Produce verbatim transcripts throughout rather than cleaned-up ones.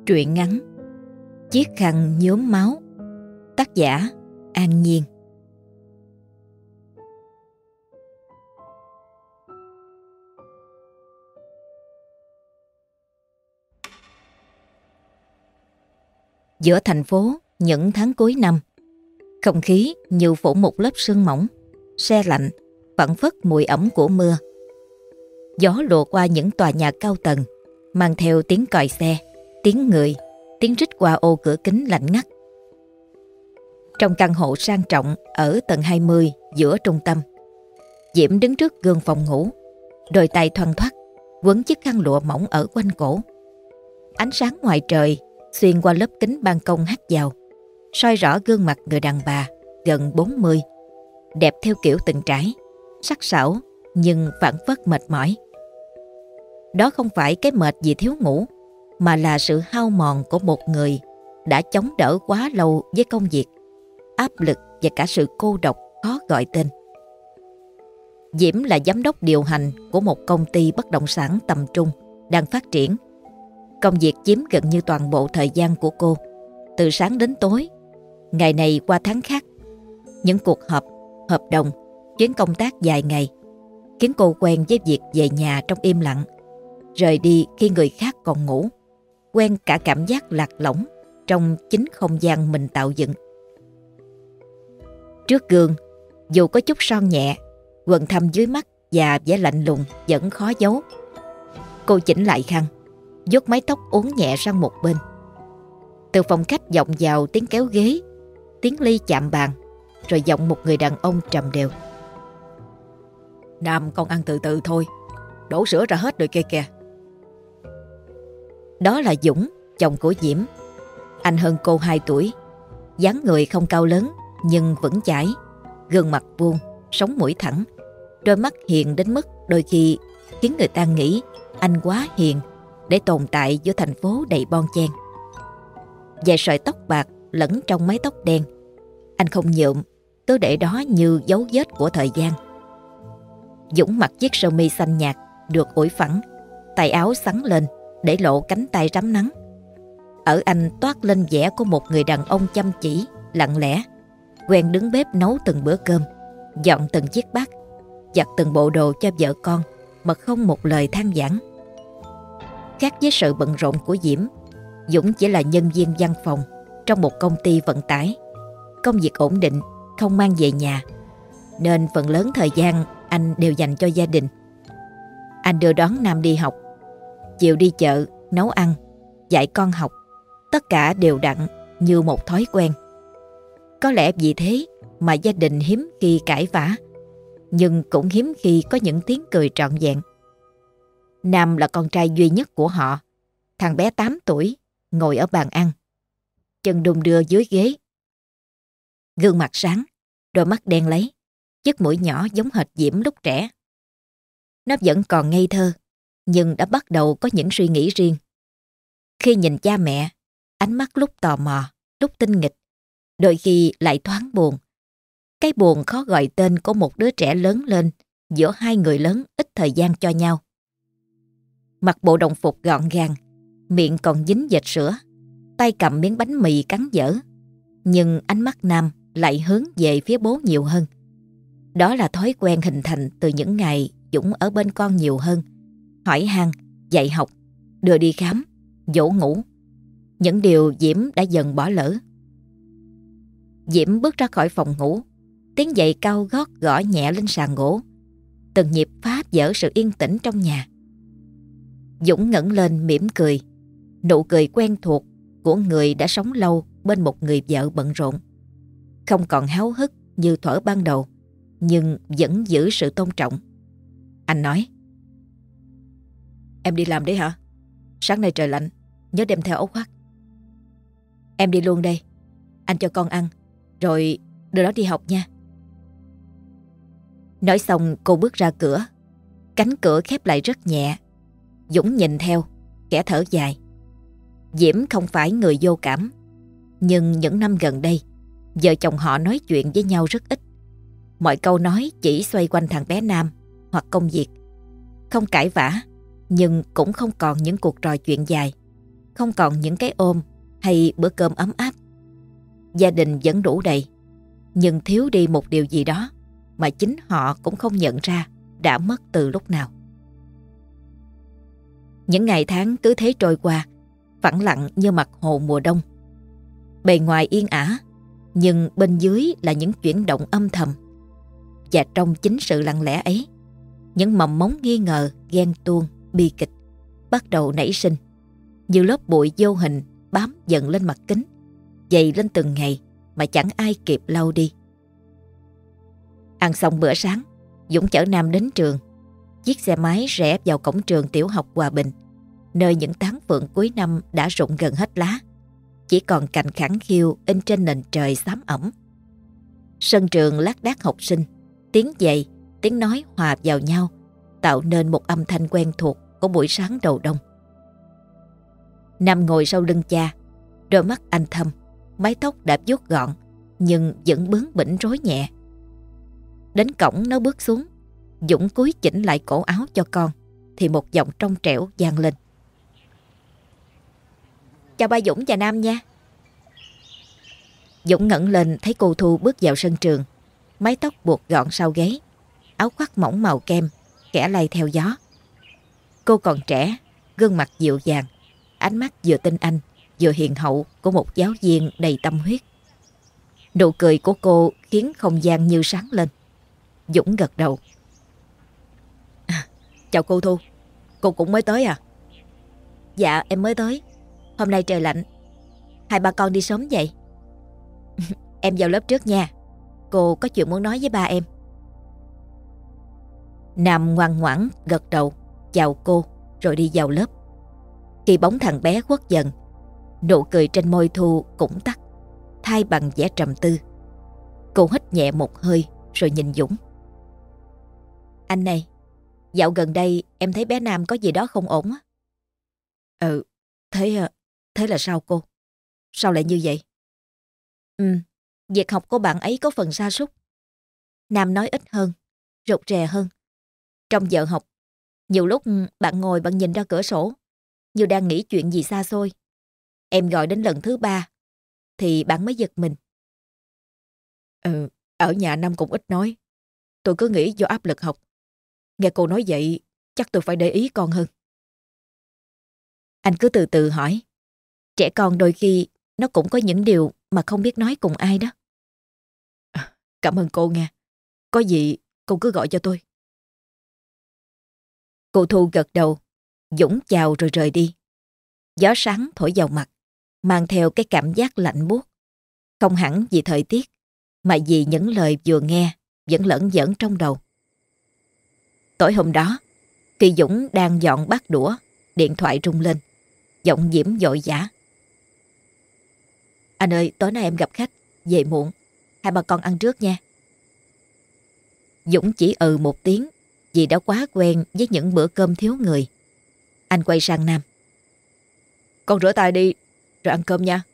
Truyện ngắn Chiếc khăn nhuốm máu. Tác giả An Nhiên. Giữa thành phố những tháng cuối năm, không khí như phủ một lớp sương mỏng, se lạnh, phảng phất mùi ẩm của mưa. Gió lùa qua những tòa nhà cao tầng, mang theo tiếng còi xe, tiếng người, tiếng rít qua ô cửa kính lạnh ngắt. Trong căn hộ sang trọng ở tầng hai mươi giữa trung tâm, Diễm đứng trước gương phòng ngủ, đôi tay thoăn thoắt quấn chiếc khăn lụa mỏng ở quanh cổ. Ánh sáng ngoài trời xuyên qua lớp kính ban công hắt vào, soi rõ gương mặt người đàn bà gần bốn mươi, đẹp theo kiểu từng trải, sắc sảo nhưng phảng phất mệt mỏi. Đó không phải cái mệt vì thiếu ngủ, mà là sự hao mòn của một người đã chống đỡ quá lâu với công việc, áp lực và cả sự cô độc khó gọi tên. Diễm là giám đốc điều hành của một công ty bất động sản tầm trung đang phát triển. Công việc chiếm gần như toàn bộ thời gian của cô, từ sáng đến tối, ngày này qua tháng khác. Những cuộc họp, hợp đồng, chuyến công tác dài ngày khiến cô quen với việc về nhà trong im lặng, rời đi khi người khác còn ngủ, quen cả cảm giác lạc lõng trong chính không gian mình tạo dựng. Trước gương, dù có chút son nhẹ, quầng thâm dưới mắt và vẻ lạnh lùng vẫn khó giấu. Cô chỉnh lại khăn, vuốt mái tóc uốn nhẹ sang một bên. Từ phòng khách vọng vào tiếng kéo ghế, tiếng ly chạm bàn, rồi giọng một người đàn ông trầm đều. Nam, con ăn từ từ thôi, đổ sữa ra hết rồi kìa kìa. Đó là Dũng, chồng của Diễm. Anh hơn cô hai tuổi, dáng người không cao lớn nhưng vững chãi, gương mặt vuông, sống mũi thẳng, đôi mắt hiền đến mức đôi khi khiến người ta nghĩ anh quá hiền để tồn tại giữa thành phố đầy bon chen. Vài sợi tóc bạc lẫn trong mái tóc đen, anh không nhuộm, cứ để đó như dấu vết của thời gian. Dũng mặc chiếc sơ mi xanh nhạt được ủi phẳng, tay áo xắn lên để lộ cánh tay rám nắng. Ở anh toát lên vẻ của một người đàn ông chăm chỉ, lặng lẽ, quen đứng bếp nấu từng bữa cơm, dọn từng chiếc bát, giặt từng bộ đồ cho vợ con mà không một lời than vãn. Khác với sự bận rộn của Diễm, Dũng chỉ là nhân viên văn phòng trong một công ty vận tải. Công việc ổn định, không mang về nhà, nên phần lớn thời gian anh đều dành cho gia đình. Anh đưa đón Nam đi học, chiều đi chợ, nấu ăn, dạy con học, tất cả đều đặn như một thói quen. Có lẽ vì thế mà gia đình hiếm khi cãi vã, nhưng cũng hiếm khi có những tiếng cười trọn vẹn. Nam là con trai duy nhất của họ, thằng bé tám tuổi, ngồi ở bàn ăn, chân đung đưa dưới ghế. Gương mặt sáng, đôi mắt đen láy, chiếc mũi nhỏ giống hệt Diễm lúc trẻ. Nó vẫn còn ngây thơ, nhưng đã bắt đầu có những suy nghĩ riêng. Khi nhìn cha mẹ, ánh mắt lúc tò mò, lúc tinh nghịch, đôi khi lại thoáng buồn. Cái buồn khó gọi tên của một đứa trẻ lớn lên giữa hai người lớn ít thời gian cho nhau. Mặc bộ đồng phục gọn gàng, miệng còn dính dệt sữa, tay cầm miếng bánh mì cắn dở, nhưng ánh mắt Nam lại hướng về phía bố nhiều hơn. Đó là thói quen hình thành từ những ngày Dũng ở bên con nhiều hơn, hỏi han, dạy học, đưa đi khám, dỗ ngủ, những điều Diễm đã dần bỏ lỡ. Diễm bước ra khỏi phòng ngủ, tiếng giày cao gót gõ nhẹ lên sàn gỗ, từng nhịp phá vỡ sự yên tĩnh trong nhà. Dũng ngẩng lên mỉm cười, nụ cười quen thuộc của người đã sống lâu bên một người vợ bận rộn, không còn háo hức như thuở ban đầu, nhưng vẫn giữ sự tôn trọng. Anh nói: Em đi làm đấy hả? Sáng nay trời lạnh, nhớ đem theo áo khoác. Em đi luôn đây, anh cho con ăn, rồi đưa nó đi học nha. Nói xong cô bước ra cửa. Cánh cửa khép lại rất nhẹ. Dũng nhìn theo, khẽ thở dài. Diễm không phải người vô cảm, nhưng những năm gần đây, vợ chồng họ nói chuyện với nhau rất ít. Mọi câu nói chỉ xoay quanh thằng bé Nam hoặc công việc. Không cãi vã, nhưng cũng không còn những cuộc trò chuyện dài, không còn những cái ôm hay bữa cơm ấm áp. Gia đình vẫn đủ đầy, nhưng thiếu đi một điều gì đó mà chính họ cũng không nhận ra đã mất từ lúc nào. Những ngày tháng cứ thế trôi qua, phẳng lặng như mặt hồ mùa đông. Bề ngoài yên ả, nhưng bên dưới là những chuyển động âm thầm. Và trong chính sự lặng lẽ ấy, những mầm mống nghi ngờ, ghen tuông, bi kịch bắt đầu nảy sinh, như lớp bụi vô hình bám dần lên mặt kính, dày lên từng ngày mà chẳng ai kịp lau đi. Ăn xong bữa sáng, Dũng chở Nam đến trường. Chiếc xe máy rẽ vào cổng trường tiểu học Hòa Bình, nơi những tán phượng cuối năm đã rụng gần hết lá, chỉ còn cành khẳng khiu in trên nền trời xám ẩm. Sân trường lác đác học sinh, tiếng giày, tiếng nói hòa vào nhau, tạo nên một âm thanh quen thuộc của buổi sáng đầu đông. Nam ngồi sau lưng cha, đôi mắt anh thâm, mái tóc đã vuốt gọn nhưng vẫn bướng bỉnh rối nhẹ. Đến cổng nó bước xuống, Dũng cúi chỉnh lại cổ áo cho con, thì một giọng trong trẻo vang lên: "Chào ba Dũng và Nam nha." Dũng ngẩng lên thấy cô Thu bước vào sân trường, mái tóc buộc gọn sau gáy, áo khoác mỏng màu kem, kẻ lay theo gió. Cô còn trẻ, gương mặt dịu dàng, ánh mắt vừa tinh anh, vừa hiền hậu của một giáo viên đầy tâm huyết. Nụ cười của cô khiến không gian như sáng lên. Dũng gật đầu. À, chào cô Thu, cô cũng mới tới à? Dạ em mới tới, hôm nay trời lạnh, hai ba con đi sớm vậy. Em vào lớp trước nha, cô có chuyện muốn nói với ba em. Nam ngoan ngoãn gật đầu chào cô rồi đi vào lớp. Khi bóng thằng bé khuất dần, nụ cười trên môi Thu cũng tắt, thay bằng vẻ trầm tư. Cô hít nhẹ một hơi rồi nhìn Dũng. Anh này, dạo gần đây em thấy bé Nam có gì đó không ổn á. Ừ, thế, thế là sao cô? Sao lại như vậy? Ừ, việc học của bạn ấy có phần sa sút. Nam nói ít hơn, rụt rè hơn. Trong giờ học, nhiều lúc bạn ngồi bạn nhìn ra cửa sổ, như đang nghĩ chuyện gì xa xôi. Em gọi đến lần thứ ba, thì bạn mới giật mình. Ừ, ở nhà Nam cũng ít nói. Tôi cứ nghĩ do áp lực học. Nghe cô nói vậy, chắc tôi phải để ý con hơn. Anh cứ từ từ hỏi. Trẻ con đôi khi nó cũng có những điều mà không biết nói cùng ai đó. À, cảm ơn cô nghe. Có gì cô cứ gọi cho tôi. Cô Thu gật đầu. Dũng chào rồi rời đi. Gió sáng thổi vào mặt, mang theo cái cảm giác lạnh buốt. Không hẳn vì thời tiết, mà vì những lời vừa nghe vẫn lẫn vẩn trong đầu. Tối hôm đó, khi Dũng đang dọn bát đũa, điện thoại rung lên. Giọng Diễm vội vã. Anh ơi, tối nay em gặp khách, về muộn, hai bà con ăn trước nha. Dũng chỉ ừ một tiếng, vì đã quá quen với những bữa cơm thiếu người. Anh quay sang Nam. Con rửa tay đi, rồi ăn cơm nha.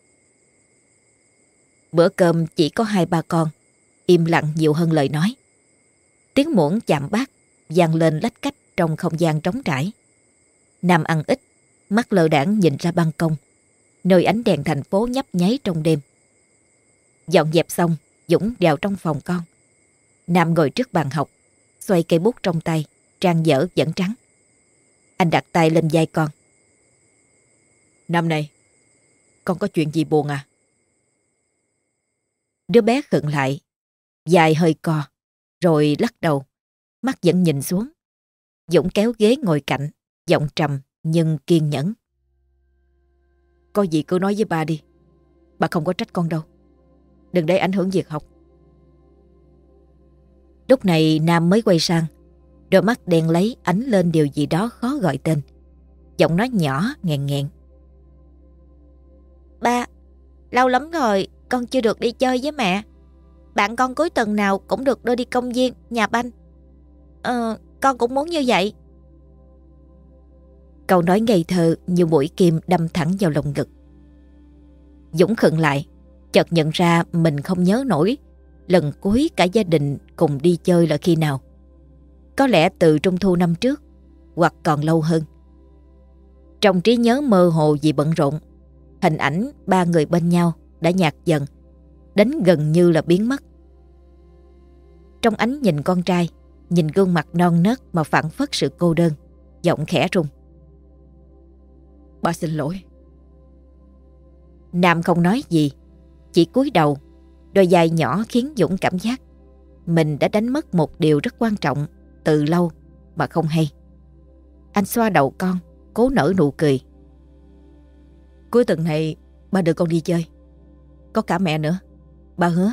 Bữa cơm chỉ có hai ba con, im lặng nhiều hơn lời nói. Tiếng muỗng chạm bát vang lên lách cách trong không gian trống trải. Nam ăn ít, mắt lơ đãng nhìn ra ban công, nơi ánh đèn thành phố nhấp nháy trong đêm. Dọn dẹp xong, Dũng vào trong phòng con. Nam ngồi trước bàn học, xoay cây bút trong tay, trang dở vẫn trắng. Anh đặt tay lên vai con. Nam này, con có chuyện gì buồn à? Đứa bé khựng lại, dài hơi co, rồi lắc đầu, mắt vẫn nhìn xuống. Dũng kéo ghế ngồi cạnh, giọng trầm nhưng kiên nhẫn. Có gì cứ nói với ba đi, ba không có trách con đâu. Đừng để ảnh hưởng việc học. Lúc này Nam mới quay sang, đôi mắt đen lấy ánh lên điều gì đó khó gọi tên. Giọng nói nhỏ nghẹn nghẹn. Ba, lâu lắm rồi con chưa được đi chơi với mẹ. Bạn con cuối tuần nào cũng được đưa đi công viên, nhà banh. Ờ, con cũng muốn như vậy. Câu nói ngây thơ như mũi kim đâm thẳng vào lồng ngực. Dũng khựng lại, chợt nhận ra mình không nhớ nổi lần cuối cả gia đình cùng đi chơi là khi nào. Có lẽ từ trung thu năm trước, hoặc còn lâu hơn. Trong trí nhớ mơ hồ vì bận rộn, hình ảnh ba người bên nhau đã nhạt dần, đến gần như là biến mất. Trong ánh nhìn con trai, nhìn gương mặt non nớt mà phảng phất sự cô đơn, giọng khẽ run. Ba xin lỗi. Nam không nói gì, chỉ cúi đầu. Đôi vai nhỏ khiến Dũng cảm giác mình đã đánh mất một điều rất quan trọng từ lâu mà không hay. Anh xoa đầu con, cố nở nụ cười. Cuối tuần này ba đưa con đi chơi, có cả mẹ nữa, ba hứa.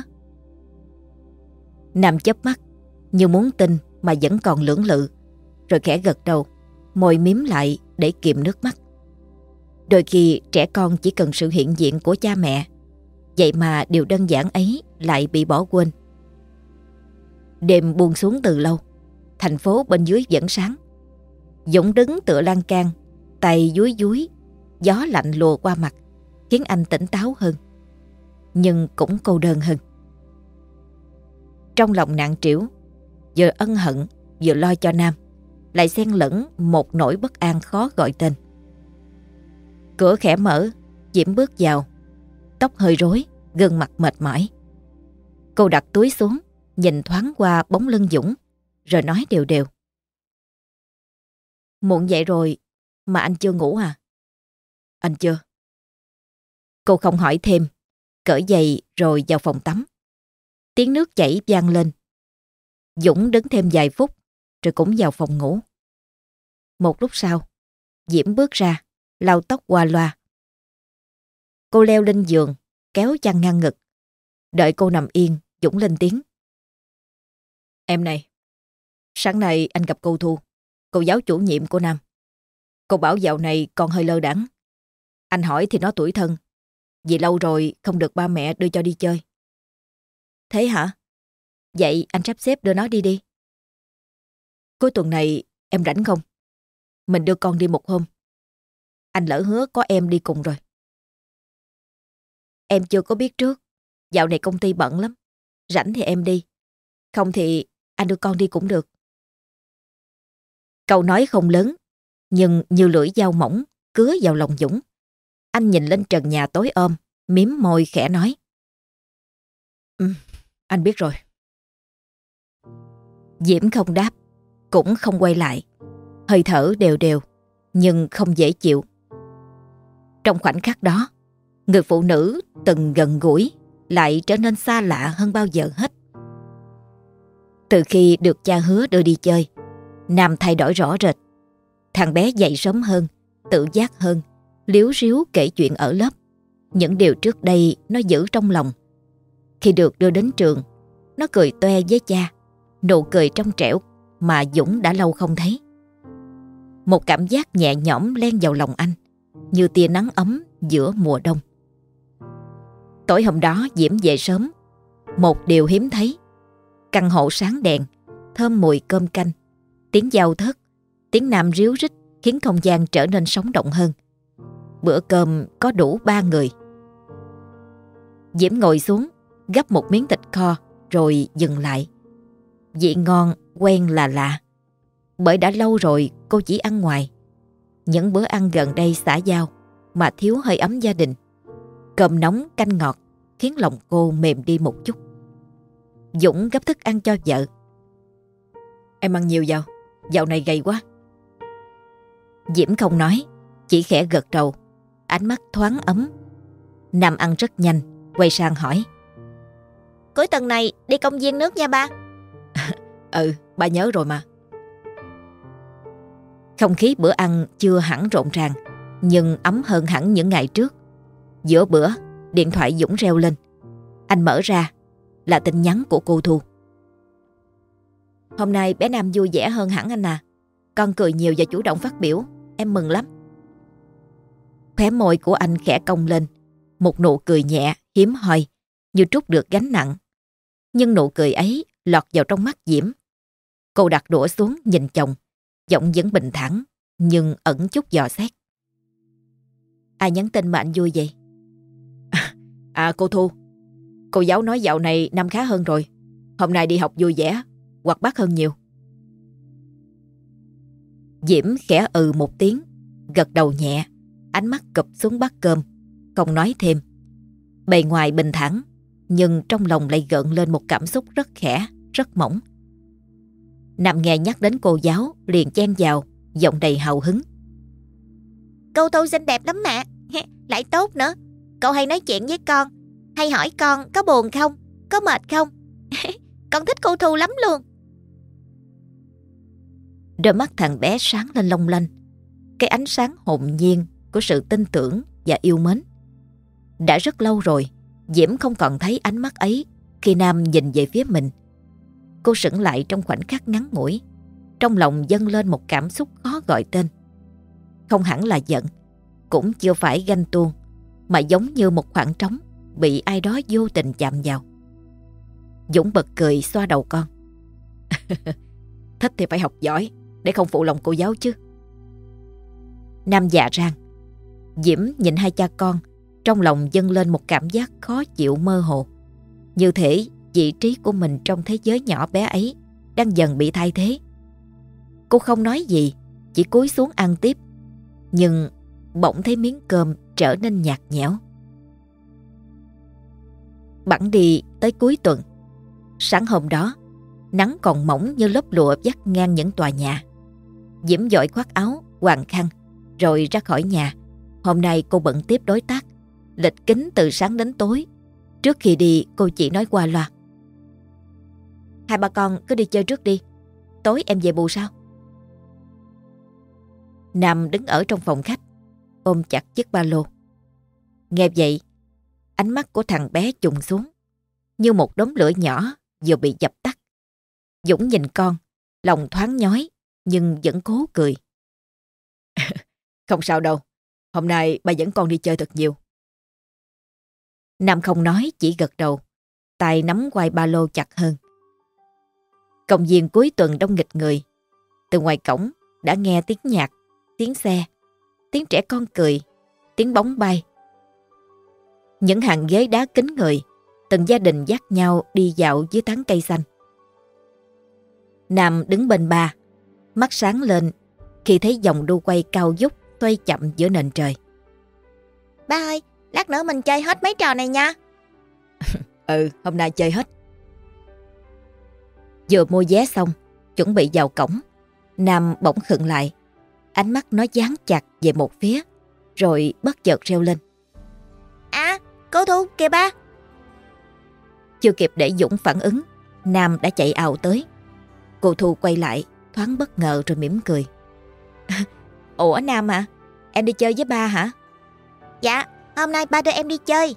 Nam chớp mắt như muốn tin mà vẫn còn lưỡng lự, rồi khẽ gật đầu, môi mím lại để kìm nước mắt. Đôi khi trẻ con chỉ cần sự hiện diện của cha mẹ, vậy mà điều đơn giản ấy lại bị bỏ quên. Đêm buông xuống từ lâu, thành phố bên dưới vẫn sáng. Dũng đứng tựa lan can, tay dúi dúi, gió lạnh lùa qua mặt, khiến anh tỉnh táo hơn, nhưng cũng cô đơn hơn. Trong lòng nặng trĩu, vừa ân hận vừa lo cho Nam, lại xen lẫn một nỗi bất an khó gọi tên. Cửa khẽ mở, Diễm bước vào, tóc hơi rối, gương mặt mệt mỏi. Cô đặt túi xuống, nhìn thoáng qua bóng lưng Dũng, rồi nói đều đều. Muộn vậy rồi mà anh chưa ngủ à? Anh chưa. Cô không hỏi thêm, cởi giày rồi vào phòng tắm. Tiếng nước chảy vang lên. Dũng đứng thêm vài phút rồi cũng vào phòng ngủ. Một lúc sau, Diễm bước ra, lau tóc qua loa. Cô leo lên giường, kéo chăn ngang ngực. Đợi cô nằm yên, Dũng lên tiếng. Em này, sáng nay anh gặp cô Thu, cô giáo chủ nhiệm của Nam. Cô bảo dạo này con hơi lơ đãng. Anh hỏi thì nó tủi thân, vì lâu rồi không được ba mẹ đưa cho đi chơi. Thế hả? Vậy anh sắp xếp đưa nó đi đi. Cuối tuần này em rảnh không? Mình đưa con đi một hôm. Anh lỡ hứa có em đi cùng rồi. Em chưa có biết trước, dạo này công ty bận lắm. Rảnh thì em đi, không thì anh đưa con đi cũng được. Câu nói không lớn, nhưng như lưỡi dao mỏng cứa vào lòng Dũng. Anh nhìn lên trần nhà tối om, mím môi khẽ nói. Ừ, anh biết rồi. Diễm không đáp, cũng không quay lại. Hơi thở đều đều, nhưng không dễ chịu. Trong khoảnh khắc đó, người phụ nữ từng gần gũi lại trở nên xa lạ hơn bao giờ hết. Từ khi được cha hứa đưa đi chơi, Nam thay đổi rõ rệt. Thằng bé dậy sớm hơn, tự giác hơn, líu ríu kể chuyện ở lớp, những điều trước đây nó giữ trong lòng. Khi được đưa đến trường, nó cười toe với cha, nụ cười trong trẻo mà Dũng đã lâu không thấy. Một cảm giác nhẹ nhõm len vào lòng anh, như tia nắng ấm giữa mùa đông. Tối hôm đó Diễm về sớm. Một điều hiếm thấy. Căn hộ sáng đèn, thơm mùi cơm canh, tiếng dao thớt, tiếng Nam ríu rít khiến không gian trở nên sống động hơn. Bữa cơm có đủ ba người. Diễm ngồi xuống, gắp một miếng thịt kho rồi dừng lại. Vị ngon, quen là lạ. Bởi đã lâu rồi cô chỉ ăn ngoài. Những bữa ăn gần đây xã giao mà thiếu hơi ấm gia đình. Cơm nóng canh ngọt khiến lòng cô mềm đi một chút. Dũng gấp thức ăn cho vợ. Em ăn nhiều vào, dạo này gầy quá. Diễm không nói, chỉ khẽ gật đầu, ánh mắt thoáng ấm. Nam ăn rất nhanh, quay sang hỏi. Cuối tuần này đi công viên nước nha ba. Ừ, ba nhớ rồi mà. Không khí bữa ăn chưa hẳn rộn ràng, nhưng ấm hơn hẳn những ngày trước. Giữa bữa, điện thoại Dũng reo lên. Anh mở ra, là tin nhắn của cô Thu. Hôm nay bé Nam vui vẻ hơn hẳn anh à. Con cười nhiều và chủ động phát biểu, em mừng lắm. Khóe môi của anh khẽ cong lên, một nụ cười nhẹ, hiếm hoi, như trút được gánh nặng. Nhưng nụ cười ấy lọt vào trong mắt Diễm. Cô đặt đũa xuống nhìn chồng, giọng vẫn bình thản, nhưng ẩn chút dò xét. Ai nhắn tin mà anh vui vậy? À cô Thu, cô giáo nói dạo này Nam khá hơn rồi. Hôm nay đi học vui vẻ, hoạt bát hơn nhiều. Diễm khẽ ừ một tiếng, gật đầu nhẹ, ánh mắt cụp xuống bát cơm, không nói thêm. Bề ngoài bình thản, nhưng trong lòng lại gợn lên một cảm xúc rất khẽ, rất mỏng. Nam nghe nhắc đến cô giáo, liền chen vào, giọng đầy hào hứng. Cô Thu xinh đẹp lắm mẹ, lại tốt nữa. Cậu hay nói chuyện với con, hay hỏi con có buồn không, có mệt không. Con thích cô Thu lắm luôn. Đôi mắt thằng bé sáng lên long lanh, cái ánh sáng hồn nhiên của sự tin tưởng và yêu mến. Đã rất lâu rồi Diễm không còn thấy ánh mắt ấy khi Nam nhìn về phía mình. Cô sững lại trong khoảnh khắc ngắn ngủi, trong lòng dâng lên một cảm xúc khó gọi tên. Không hẳn là giận, cũng chưa phải ganh tuông, mà giống như một khoảng trống bị ai đó vô tình chạm vào. Dũng bật cười xoa đầu con. Thích thì phải học giỏi, để không phụ lòng cô giáo chứ. Nam dạ rang. Diễm nhìn hai cha con, trong lòng dâng lên một cảm giác khó chịu mơ hồ. Như thể vị trí của mình trong thế giới nhỏ bé ấy đang dần bị thay thế. Cô không nói gì, chỉ cúi xuống ăn tiếp. Nhưng bỗng thấy miếng cơm trở nên nhạt nhẽo. Bẵng đi tới cuối tuần. Sáng hôm đó, nắng còn mỏng như lớp lụa vắt ngang những tòa nhà. Diễm vội khoác áo, quàng khăn, rồi ra khỏi nhà. Hôm nay cô bận tiếp đối tác, lịch kín từ sáng đến tối. Trước khi đi, cô chỉ nói qua loa. Hai ba con cứ đi chơi trước đi, tối em về bù sau. Nam đứng ở trong phòng khách, ôm chặt chiếc ba lô. Nghe vậy, ánh mắt của thằng bé trùng xuống, như một đốm lửa nhỏ vừa bị dập tắt. Dũng nhìn con, lòng thoáng nhói, nhưng vẫn cố cười. Không sao đâu, hôm nay ba dẫn con đi chơi thật nhiều. Nam không nói, chỉ gật đầu, tay nắm quai ba lô chặt hơn. Công viên cuối tuần đông nghịch người. Từ ngoài cổng đã nghe tiếng nhạc, tiếng xe, tiếng trẻ con cười, tiếng bóng bay. Những hàng ghế đá kín người, từng gia đình dắt nhau đi dạo dưới tán cây xanh. Nam đứng bên ba, mắt sáng lên khi thấy dòng đu quay cao vút xoay chậm giữa nền trời. Ba ơi, lát nữa mình chơi hết mấy trò này nha. Ừ, hôm nay chơi hết. Vừa mua vé xong, chuẩn bị vào cổng, Nam bỗng khựng lại. Ánh mắt nó dán chặt về một phía, rồi bất chợt reo lên. À, cô Thu kìa ba. Chưa kịp để Dũng phản ứng, Nam đã chạy ào tới. Cô Thu quay lại, thoáng bất ngờ rồi mỉm cười. Ủa Nam à, em đi chơi với ba hả? Dạ, hôm nay ba đưa em đi chơi.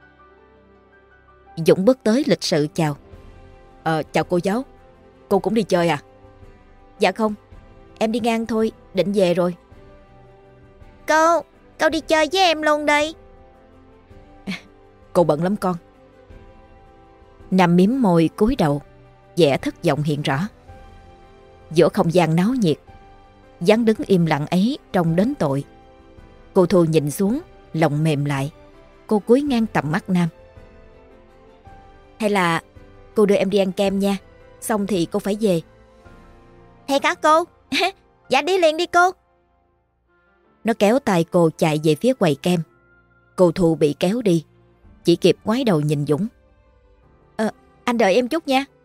Dũng bước tới lịch sự chào. Ờ, chào cô giáo, cô cũng đi chơi à? Dạ không, em đi ngang thôi, định về rồi. Cô, cô đi chơi với em luôn đi. Cô bận lắm con. Nam mím môi cúi đầu, vẻ thất vọng hiện rõ. Giữa không gian náo nhiệt, dáng đứng im lặng ấy trông đến tội. Cô Thu nhìn xuống, lòng mềm lại. Cô cúi ngang tầm mắt Nam. Hay là cô đưa em đi ăn kem nha, xong thì cô phải về. Thiệt hả cô? Dạ đi liền đi cô. Nó kéo tay cô chạy về phía quầy kem. Cô Thu bị kéo đi, chỉ kịp ngoái đầu nhìn Dũng. Ờ, anh đợi em chút nha.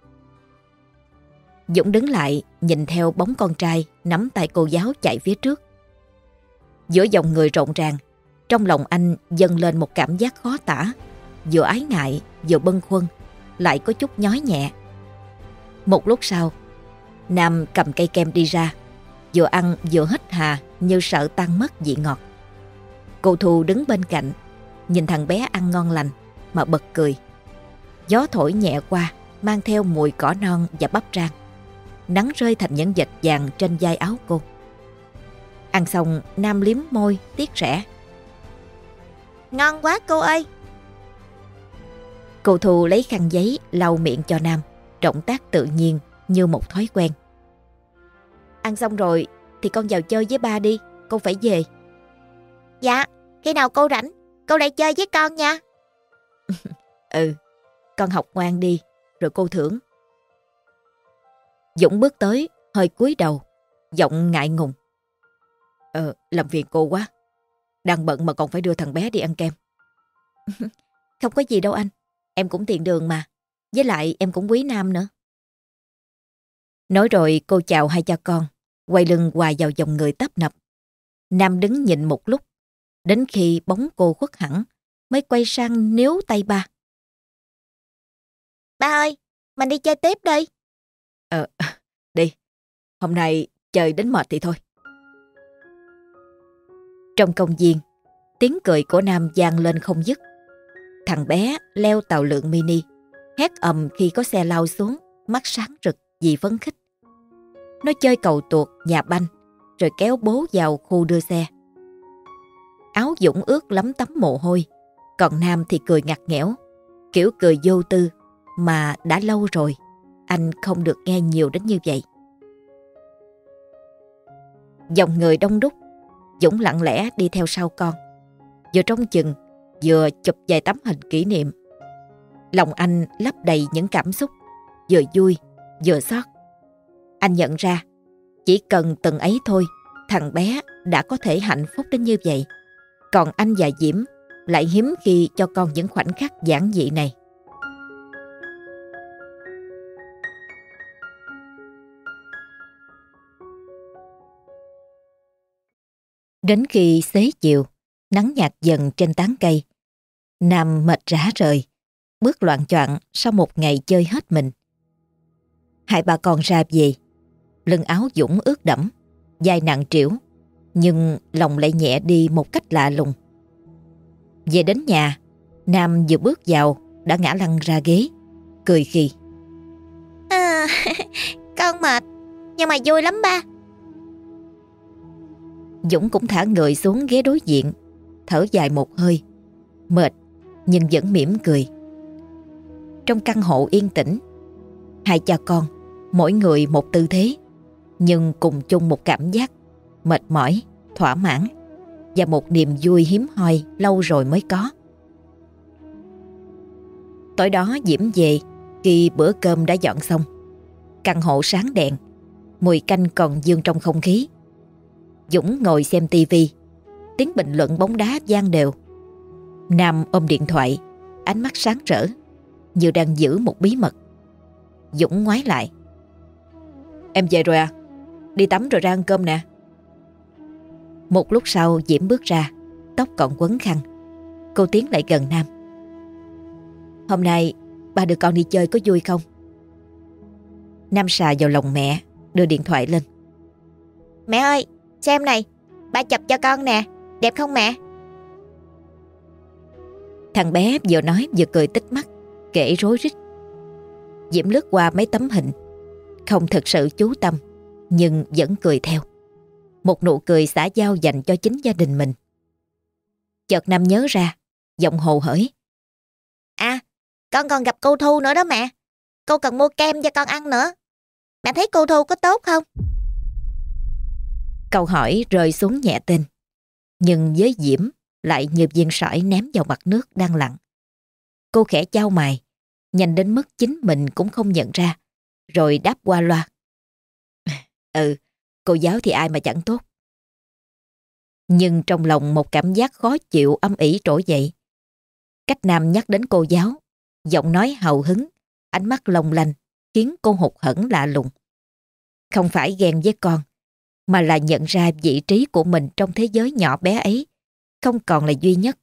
Dũng đứng lại, nhìn theo bóng con trai nắm tay cô giáo chạy phía trước. Giữa dòng người rộn ràng, trong lòng anh dâng lên một cảm giác khó tả, vừa ái ngại, vừa bâng khuâng, lại có chút nhói nhẹ. Một lúc sau, Nam cầm cây kem đi ra, vừa ăn vừa hít hà như sợ tan mất vị ngọt. Cô Thu đứng bên cạnh, nhìn thằng bé ăn ngon lành mà bật cười. Gió thổi nhẹ qua, mang theo mùi cỏ non và bắp rang. Nắng rơi thành những vệt vàng trên vai áo cô. Ăn xong, Nam liếm môi tiếc rẻ. Ngon quá cô ơi. Cô Thu lấy khăn giấy lau miệng cho Nam, động tác tự nhiên như một thói quen. Ăn xong rồi thì con vào chơi với ba đi, con phải về. Dạ, khi nào cô rảnh, cô lại chơi với con nha. Ừ, con học ngoan đi, rồi cô thưởng. Dũng bước tới, hơi cúi đầu, giọng ngại ngùng. Ờ, làm phiền cô quá. Đang bận mà còn phải đưa thằng bé đi ăn kem. Không có gì đâu anh. Em cũng tiện đường mà. Với lại em cũng quý Nam nữa. Nói rồi cô chào hai cha con, quay lưng hòa vào dòng người tấp nập. Nam đứng nhìn một lúc, đến khi bóng cô khuất hẳn, mới quay sang níu tay ba. Ba ơi, mình đi chơi tiếp đi. Ờ, đi. Hôm nay chơi đến mệt thì thôi. Trong công viên, tiếng cười của Nam vang lên không dứt. Thằng bé leo tàu lượn mini, hét ầm khi có xe lao xuống, mắt sáng rực vì phấn khích. Nó chơi cầu tuột, nhà banh, rồi kéo bố vào khu đưa xe. Áo Dũng ướt lấm tấm mồ hôi, còn Nam thì cười ngặt nghẽo, kiểu cười vô tư mà đã lâu rồi anh không được nghe nhiều đến như vậy. Dòng người đông đúc, Dũng lặng lẽ đi theo sau con, vừa trông chừng vừa chụp vài tấm hình kỷ niệm. Lòng anh lấp đầy những cảm xúc, vừa vui vừa xót. Anh nhận ra chỉ cần từng ấy thôi, thằng bé đã có thể hạnh phúc đến như vậy. Còn anh và Diễm lại hiếm khi cho con những khoảnh khắc giản dị này. Đến khi xế chiều, nắng nhạt dần trên tán cây, Nam mệt rã rời, bước loạng choạng sau một ngày chơi hết mình. Hai bà con ra về, lưng áo Dũng ướt đẫm, vai nặng trĩu, nhưng lòng lại nhẹ đi một cách lạ lùng. Về đến nhà, Nam vừa bước vào đã ngã lăn ra ghế, cười khì. À, con mệt, nhưng mà vui lắm ba. Dũng cũng thả người xuống ghế đối diện, thở dài một hơi, mệt nhưng vẫn mỉm cười. Trong căn hộ yên tĩnh, hai cha con, mỗi người một tư thế, nhưng cùng chung một cảm giác mệt mỏi, thỏa mãn và một niềm vui hiếm hoi lâu rồi mới có. Tối đó Diễm về khi bữa cơm đã dọn xong. Căn hộ sáng đèn, mùi canh còn vương trong không khí. Dũng ngồi xem tivi, tiếng bình luận bóng đá vang đều. Nam ôm điện thoại, ánh mắt sáng rỡ, như đang giữ một bí mật. Dũng ngoái lại. Em về rồi à? Đi tắm rồi ra ăn cơm nè. Một lúc sau Diễm bước ra, tóc còn quấn khăn. Cô tiến lại gần Nam. Hôm nay ba đưa con đi chơi có vui không? Nam xà vào lòng mẹ, đưa điện thoại lên. Mẹ ơi, xem này, ba chụp cho con nè, đẹp không mẹ? Thằng bé vừa nói vừa cười tít mắt, kể rối rít. Diễm lướt qua mấy tấm hình, không thực sự chú tâm, nhưng vẫn cười theo. Một nụ cười xã giao dành cho chính gia đình mình. Chợt Nam nhớ ra, giọng hồ hởi. À, con còn gặp cô Thu nữa đó mẹ. Cô cần mua kem cho con ăn nữa. Mẹ thấy cô Thu có tốt không? Câu hỏi rơi xuống nhẹ tên, nhưng với Diễm lại như viên sỏi ném vào mặt nước đang lặng. Cô khẽ chau mày, nhanh đến mức chính mình cũng không nhận ra, rồi đáp qua loa. Ừ, cô giáo thì ai mà chẳng tốt. Nhưng trong lòng một cảm giác khó chịu âm ỉ trỗi dậy. Cách Nam nhắc đến cô giáo, giọng nói hào hứng, ánh mắt long lanh, khiến cô hụt hẫng lạ lùng. Không phải ghen với con, mà là nhận ra vị trí của mình trong thế giới nhỏ bé ấy không còn là duy nhất.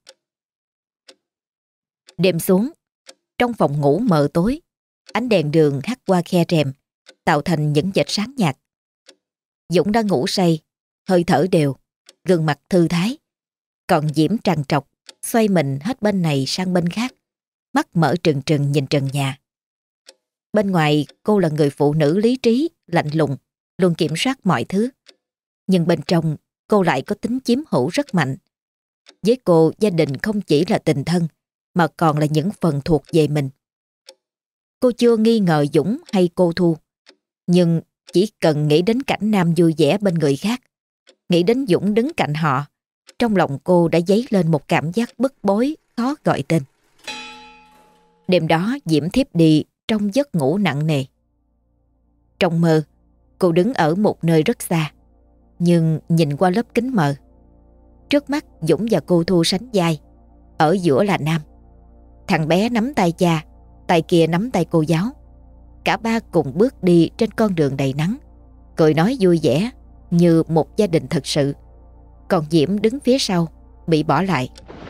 Đêm xuống, trong phòng ngủ mờ tối, ánh đèn đường hắt qua khe rèm, tạo thành những vệt sáng nhạt. Dũng đã ngủ say, hơi thở đều, gương mặt thư thái. Còn Diễm trằn trọc, xoay mình hết bên này sang bên khác, mắt mở trừng trừng nhìn trần nhà. Bên ngoài cô là người phụ nữ lý trí, lạnh lùng, luôn kiểm soát mọi thứ. Nhưng bên trong cô lại có tính chiếm hữu rất mạnh. Với cô, gia đình không chỉ là tình thân, mà còn là những phần thuộc về mình. Cô chưa nghi ngờ Dũng hay cô Thu, nhưng chỉ cần nghĩ đến cảnh Nam vui vẻ bên người khác, nghĩ đến Dũng đứng cạnh họ, trong lòng cô đã dấy lên một cảm giác bức bối khó gọi tên. Đêm đó Diễm thiếp đi trong giấc ngủ nặng nề. Trong mơ, cô đứng ở một nơi rất xa, nhưng nhìn qua lớp kính mờ, trước mắt Dũng và cô Thu sánh vai, ở giữa là Nam. Thằng bé nắm tay cha, tay kia nắm tay cô giáo. Cả ba cùng bước đi trên con đường đầy nắng, cười nói vui vẻ như một gia đình thực sự. Còn Diễm đứng phía sau, bị bỏ lại.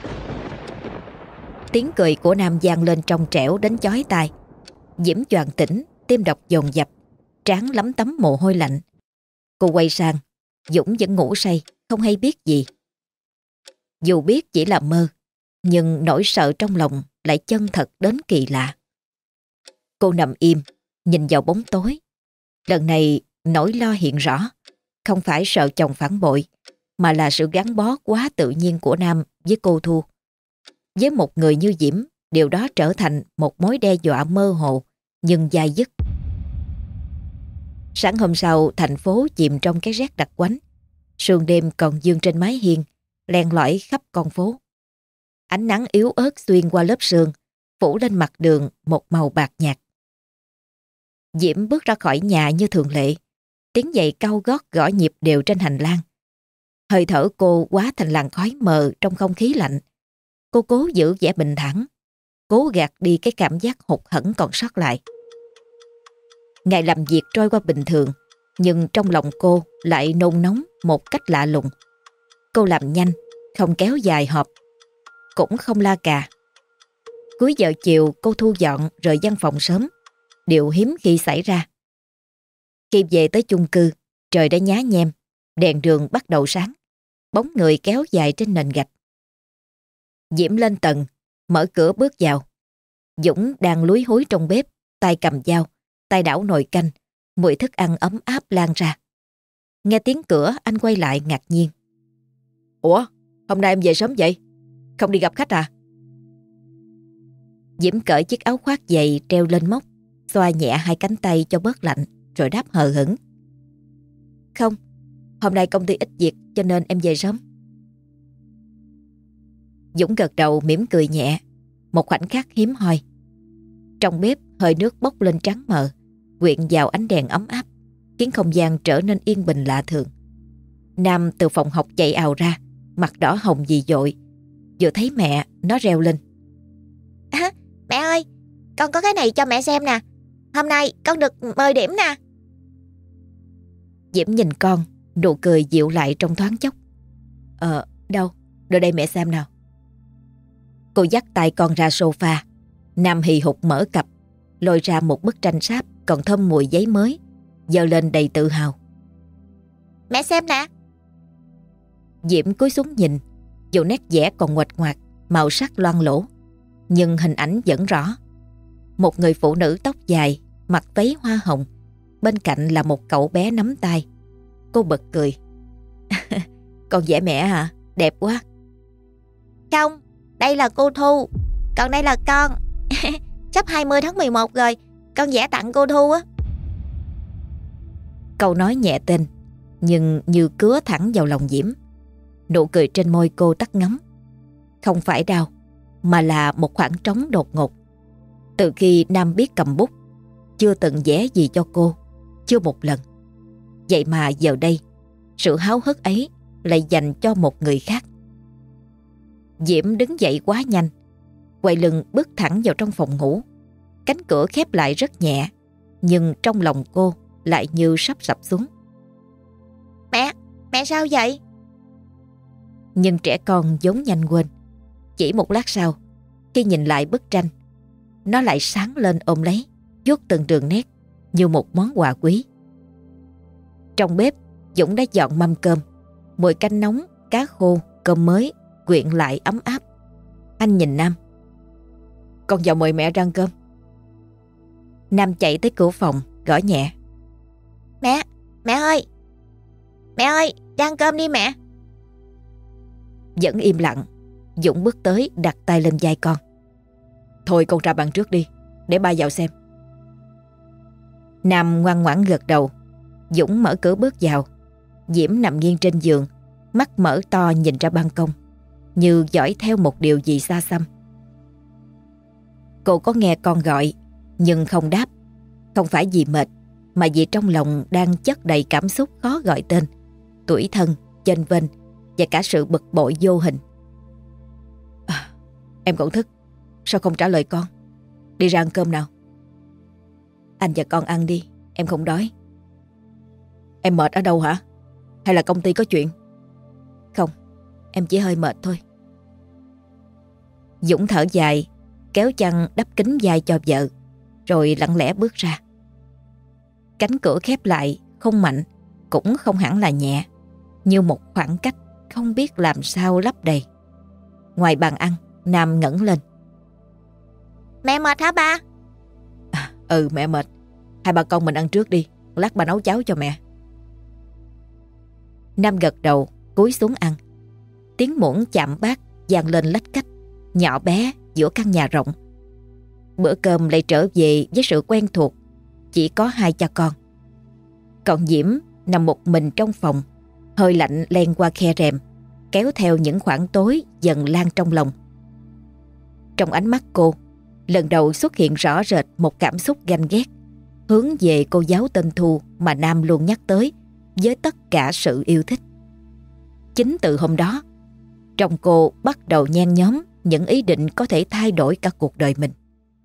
Tiếng cười của Nam vang lên trong trẻo đến chói tai. Diễm choàng tỉnh, tim đập dồn dập, trán lấm tấm mồ hôi lạnh. Cô quay sang, Dũng vẫn ngủ say, không hay biết gì. Dù biết chỉ là mơ, nhưng nỗi sợ trong lòng lại chân thật đến kỳ lạ. Cô nằm im, nhìn vào bóng tối. Lần này nỗi lo hiện rõ, không phải sợ chồng phản bội, mà là sự gắn bó quá tự nhiên của Nam với cô Thu. Với một người như Diễm, điều đó trở thành một mối đe dọa mơ hồ nhưng dai dứt. Sáng hôm sau, thành phố chìm trong cái rét đặc quánh. Sương đêm còn dương trên mái hiên, len lỏi khắp con phố. Ánh nắng yếu ớt xuyên qua lớp sương, phủ lên mặt đường một màu bạc nhạt. Diễm bước ra khỏi nhà như thường lệ, tiếng giày cao gót gõ nhịp đều trên hành lang. Hơi thở cô quá thành làn khói mờ trong không khí lạnh. Cô cố giữ vẻ bình thản, cố gạt đi cái cảm giác hụt hẫng còn sót lại. Ngày làm việc trôi qua bình thường, nhưng trong lòng cô lại nôn nóng một cách lạ lùng. Cô làm nhanh, không kéo dài họp, cũng không la cà. Cuối giờ chiều cô thu dọn rời văn phòng sớm, điều hiếm khi xảy ra. Khi về tới chung cư, trời đã nhá nhem, đèn đường bắt đầu sáng, bóng người kéo dài trên nền gạch. Diễm lên tầng, mở cửa bước vào. Dũng đang lúi húi trong bếp, tay cầm dao, tay đảo nồi canh, mùi thức ăn ấm áp lan ra. Nghe tiếng cửa, anh quay lại ngạc nhiên. Ủa, hôm nay em về sớm vậy? Không đi gặp khách à? Diễm cởi chiếc áo khoác dày treo lên móc, xoa nhẹ hai cánh tay cho bớt lạnh, rồi đáp hờ hững. Không, hôm nay công ty ít việc cho nên em về sớm. Dũng gật đầu mỉm cười nhẹ, một khoảnh khắc hiếm hoi. Trong bếp hơi nước bốc lên trắng mờ, quyện vào ánh đèn ấm áp, khiến không gian trở nên yên bình lạ thường. Nam từ phòng học chạy ào ra, mặt đỏ hồng vì dội. Vừa thấy mẹ, nó reo lên. À, mẹ ơi, con có cái này cho mẹ xem nè. Hôm nay con được mười điểm nè. Diễm nhìn con, nụ cười dịu lại trong thoáng chốc. Ờ, đâu, đưa đây mẹ xem nào. Cô dắt tay con ra sofa. Nam hì hục mở cặp, lôi ra một bức tranh sáp còn thơm mùi giấy mới, giơ lên đầy tự hào. Mẹ xem nè. Diễm cúi xuống nhìn, dù nét vẽ còn nguệch ngoạc, màu sắc loang lổ, nhưng hình ảnh vẫn rõ. Một người phụ nữ tóc dài, mặc váy hoa hồng, bên cạnh là một cậu bé nắm tay. Cô bật cười. Con vẽ mẹ hả? Đẹp quá. Không, đây là cô Thu, còn đây là con. Sắp hai mươi tháng mười một rồi, con vẽ tặng cô Thu á. Câu nói nhẹ tên, nhưng như cứa thẳng vào lòng Diễm. Nụ cười trên môi cô tắt ngấm. Không phải đau, mà là một khoảng trống đột ngột. Từ khi Nam biết cầm bút, chưa từng vẽ gì cho cô, chưa một lần. Vậy mà giờ đây, sự háo hức ấy lại dành cho một người khác. Diễm đứng dậy quá nhanh, quay lưng bước thẳng vào trong phòng ngủ. Cánh cửa khép lại rất nhẹ, nhưng trong lòng cô lại như sắp sập xuống. Mẹ, mẹ sao vậy? Nhưng trẻ con vốn nhanh quên. Chỉ một lát sau, khi nhìn lại bức tranh, nó lại sáng lên ôm lấy, vuốt từng đường nét như một món quà quý. Trong bếp, Dũng đã dọn mâm cơm. Mùi canh nóng, cá khô, cơm mới quyện lại ấm áp. Anh nhìn Nam. Con vào mời mẹ ra ăn cơm. Nam chạy tới cửa phòng, gõ nhẹ. Mẹ, mẹ ơi, mẹ ơi, ra ăn cơm đi mẹ. Vẫn im lặng, Dũng bước tới đặt tay lên vai con. Thôi con ra bàn trước đi, để ba vào xem. Nam ngoan ngoãn gật đầu. Dũng mở cửa bước vào. Diễm nằm nghiêng trên giường, mắt mở to nhìn ra ban công, như dõi theo một điều gì xa xăm. Cô có nghe con gọi, nhưng không đáp. Không phải vì mệt, mà vì trong lòng đang chất đầy cảm xúc khó gọi tên. tủi thân, chênh vênh và cả sự bực bội vô hình. À, em còn thức, sao không trả lời con? Đi ra ăn cơm nào. Anh và con ăn đi, em không đói. Em mệt ở đâu hả? Hay là công ty có chuyện? Không, em chỉ hơi mệt thôi. Dũng thở dài, kéo chăn đắp kín vai cho vợ, rồi lặng lẽ bước ra. Cánh cửa khép lại không mạnh, cũng không hẳn là nhẹ, như một khoảng cách không biết làm sao lấp đầy. Ngoài bàn ăn, Nam ngẩng lên. Mẹ mệt hả ba? À, ừ mẹ mệt. Hai ba con mình ăn trước đi, lát ba nấu cháo cho mẹ. Nam gật đầu, cúi xuống ăn. Tiếng muỗng chạm bát vang lên lách cách, nhỏ bé giữa căn nhà rộng. Bữa cơm lại trở về với sự quen thuộc, chỉ có hai cha con. Còn Diễm nằm một mình trong phòng, hơi lạnh len qua khe rèm, kéo theo những khoảng tối dần lan trong lòng. Trong ánh mắt cô, lần đầu xuất hiện rõ rệt một cảm xúc ganh ghét, hướng về cô giáo tên Thu mà Nam luôn nhắc tới với tất cả sự yêu thích. Chính từ hôm đó, trong cô bắt đầu nhen nhóm những ý định có thể thay đổi cả cuộc đời mình.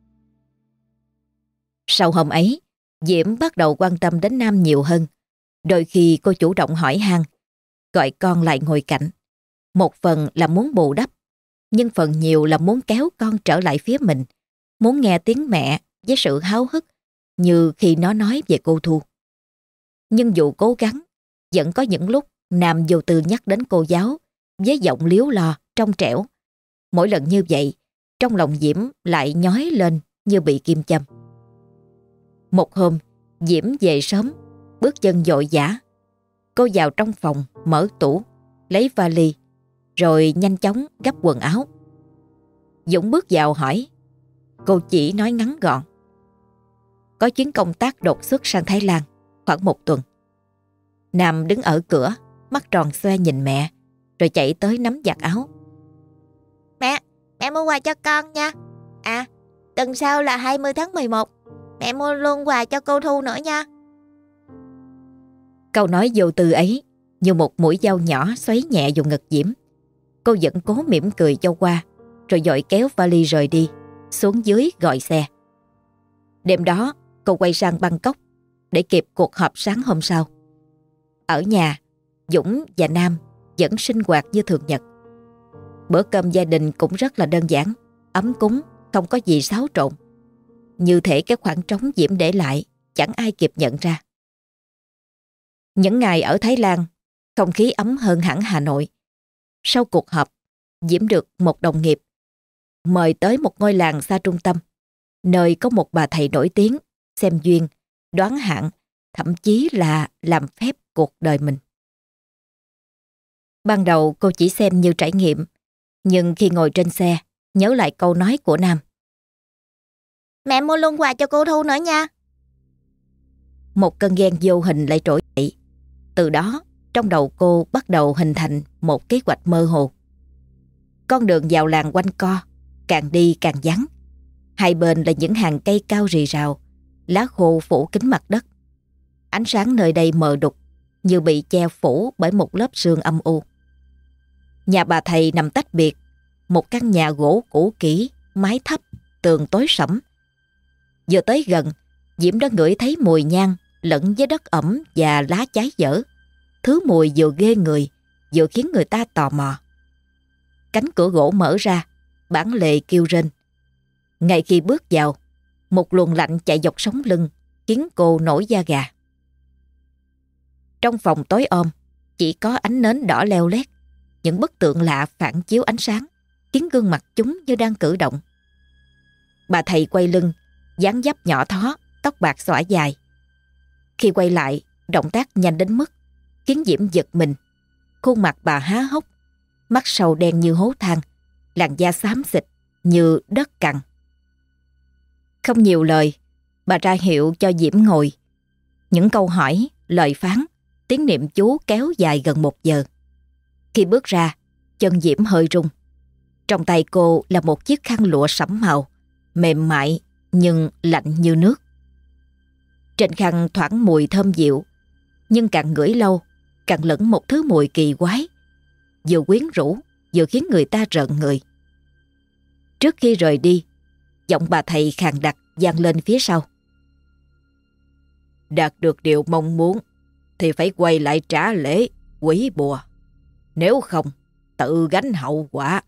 Sau hôm ấy, Diễm bắt đầu quan tâm đến Nam nhiều hơn. Đôi khi cô chủ động hỏi han, gọi con lại ngồi cạnh. Một phần là muốn bù đắp, nhưng phần nhiều là muốn kéo con trở lại phía mình, muốn nghe tiếng mẹ với sự háo hức như khi nó nói về cô Thu. Nhưng dù cố gắng, vẫn có những lúc Nam vô tư nhắc đến cô giáo với giọng líu lo, trong trẻo. Mỗi lần như vậy, trong lòng Diễm lại nhói lên như bị kim châm. Một hôm, Diễm về sớm, bước chân vội vã. Cô vào trong phòng, mở tủ, lấy vali, rồi nhanh chóng gấp quần áo. Dũng bước vào hỏi. Cô chỉ nói ngắn gọn. Có chuyến công tác đột xuất sang Thái Lan, khoảng một tuần. Nam đứng ở cửa, mắt tròn xoe nhìn mẹ, rồi chạy tới nắm giặt áo. Mẹ, mẹ mua quà cho con nha. À, tuần sau là hai mươi tháng mười một. Mẹ mua luôn quà cho cô Thu nữa nha. Câu nói vô tư ấy như một mũi dao nhỏ xoáy nhẹ vào ngực Diễm. Cô vẫn cố mỉm cười cho qua, rồi vội kéo vali rời đi, xuống dưới gọi xe. Đêm đó, cô quay sang Bangkok để kịp cuộc họp sáng hôm sau. Ở nhà, Dũng và Nam vẫn sinh hoạt như thường nhật. Bữa cơm gia đình cũng rất là đơn giản, ấm cúng, không có gì xáo trộn. Như thể cái khoảng trống Diễm để lại chẳng ai kịp nhận ra. Những ngày ở Thái Lan, không khí ấm hơn hẳn Hà Nội. Sau cuộc họp, Diễm được một đồng nghiệp mời tới một ngôi làng xa trung tâm, nơi có một bà thầy nổi tiếng, xem duyên, đoán hạn, thậm chí là làm phép cuộc đời mình. Ban đầu cô chỉ xem như trải nghiệm, nhưng khi ngồi trên xe, nhớ lại câu nói của Nam. Mẹ mua luôn quà cho cô Thu nữa nha. Một cơn ghen vô hình lại trỗi dậy. Từ đó, trong đầu cô bắt đầu hình thành một kế hoạch mơ hồ. Con đường vào làng quanh co, càng đi càng vắng. Hai bên là những hàng cây cao rì rào, lá khô phủ kín mặt đất. Ánh sáng nơi đây mờ đục, như bị che phủ bởi một lớp sương âm u. Nhà bà thầy nằm tách biệt, một căn nhà gỗ cũ kỹ, mái thấp, tường tối sẫm. Vừa tới gần, Diễm đã ngửi thấy mùi nhang lẫn với đất ẩm và lá cháy dở. Thứ mùi vừa ghê người, vừa khiến người ta tò mò. Cánh cửa gỗ mở ra, bản lề kêu rên. Ngay khi bước vào, một luồng lạnh chạy dọc sống lưng, khiến cô nổi da gà. Trong phòng tối om, chỉ có ánh nến đỏ leo lét. Những bức tượng lạ phản chiếu ánh sáng, khiến gương mặt chúng như đang cử động. Bà thầy quay lưng, dáng dấp nhỏ thó, tóc bạc xõa dài. Khi quay lại, động tác nhanh đến mức khiến Diễm giật mình. Khuôn mặt bà há hốc, mắt sâu đen như hố than, làn da xám xịt như đất cằn. Không nhiều lời, bà ra hiệu cho Diễm ngồi. Những câu hỏi, lời phán, tiếng niệm chú kéo dài gần một giờ. Khi bước ra, chân Diễm hơi rung. Trong tay cô là một chiếc khăn lụa sẫm màu, mềm mại nhưng lạnh như nước. Trên khăn thoảng mùi thơm dịu, nhưng càng ngửi lâu, càng lẫn một thứ mùi kỳ quái, vừa quyến rũ vừa khiến người ta rợn người. Trước khi rời đi, giọng bà thầy khàn đặc vang lên phía sau. Đạt được điều mong muốn thì phải quay lại trả lễ, quỷ bùa. Nếu không, tự gánh hậu quả.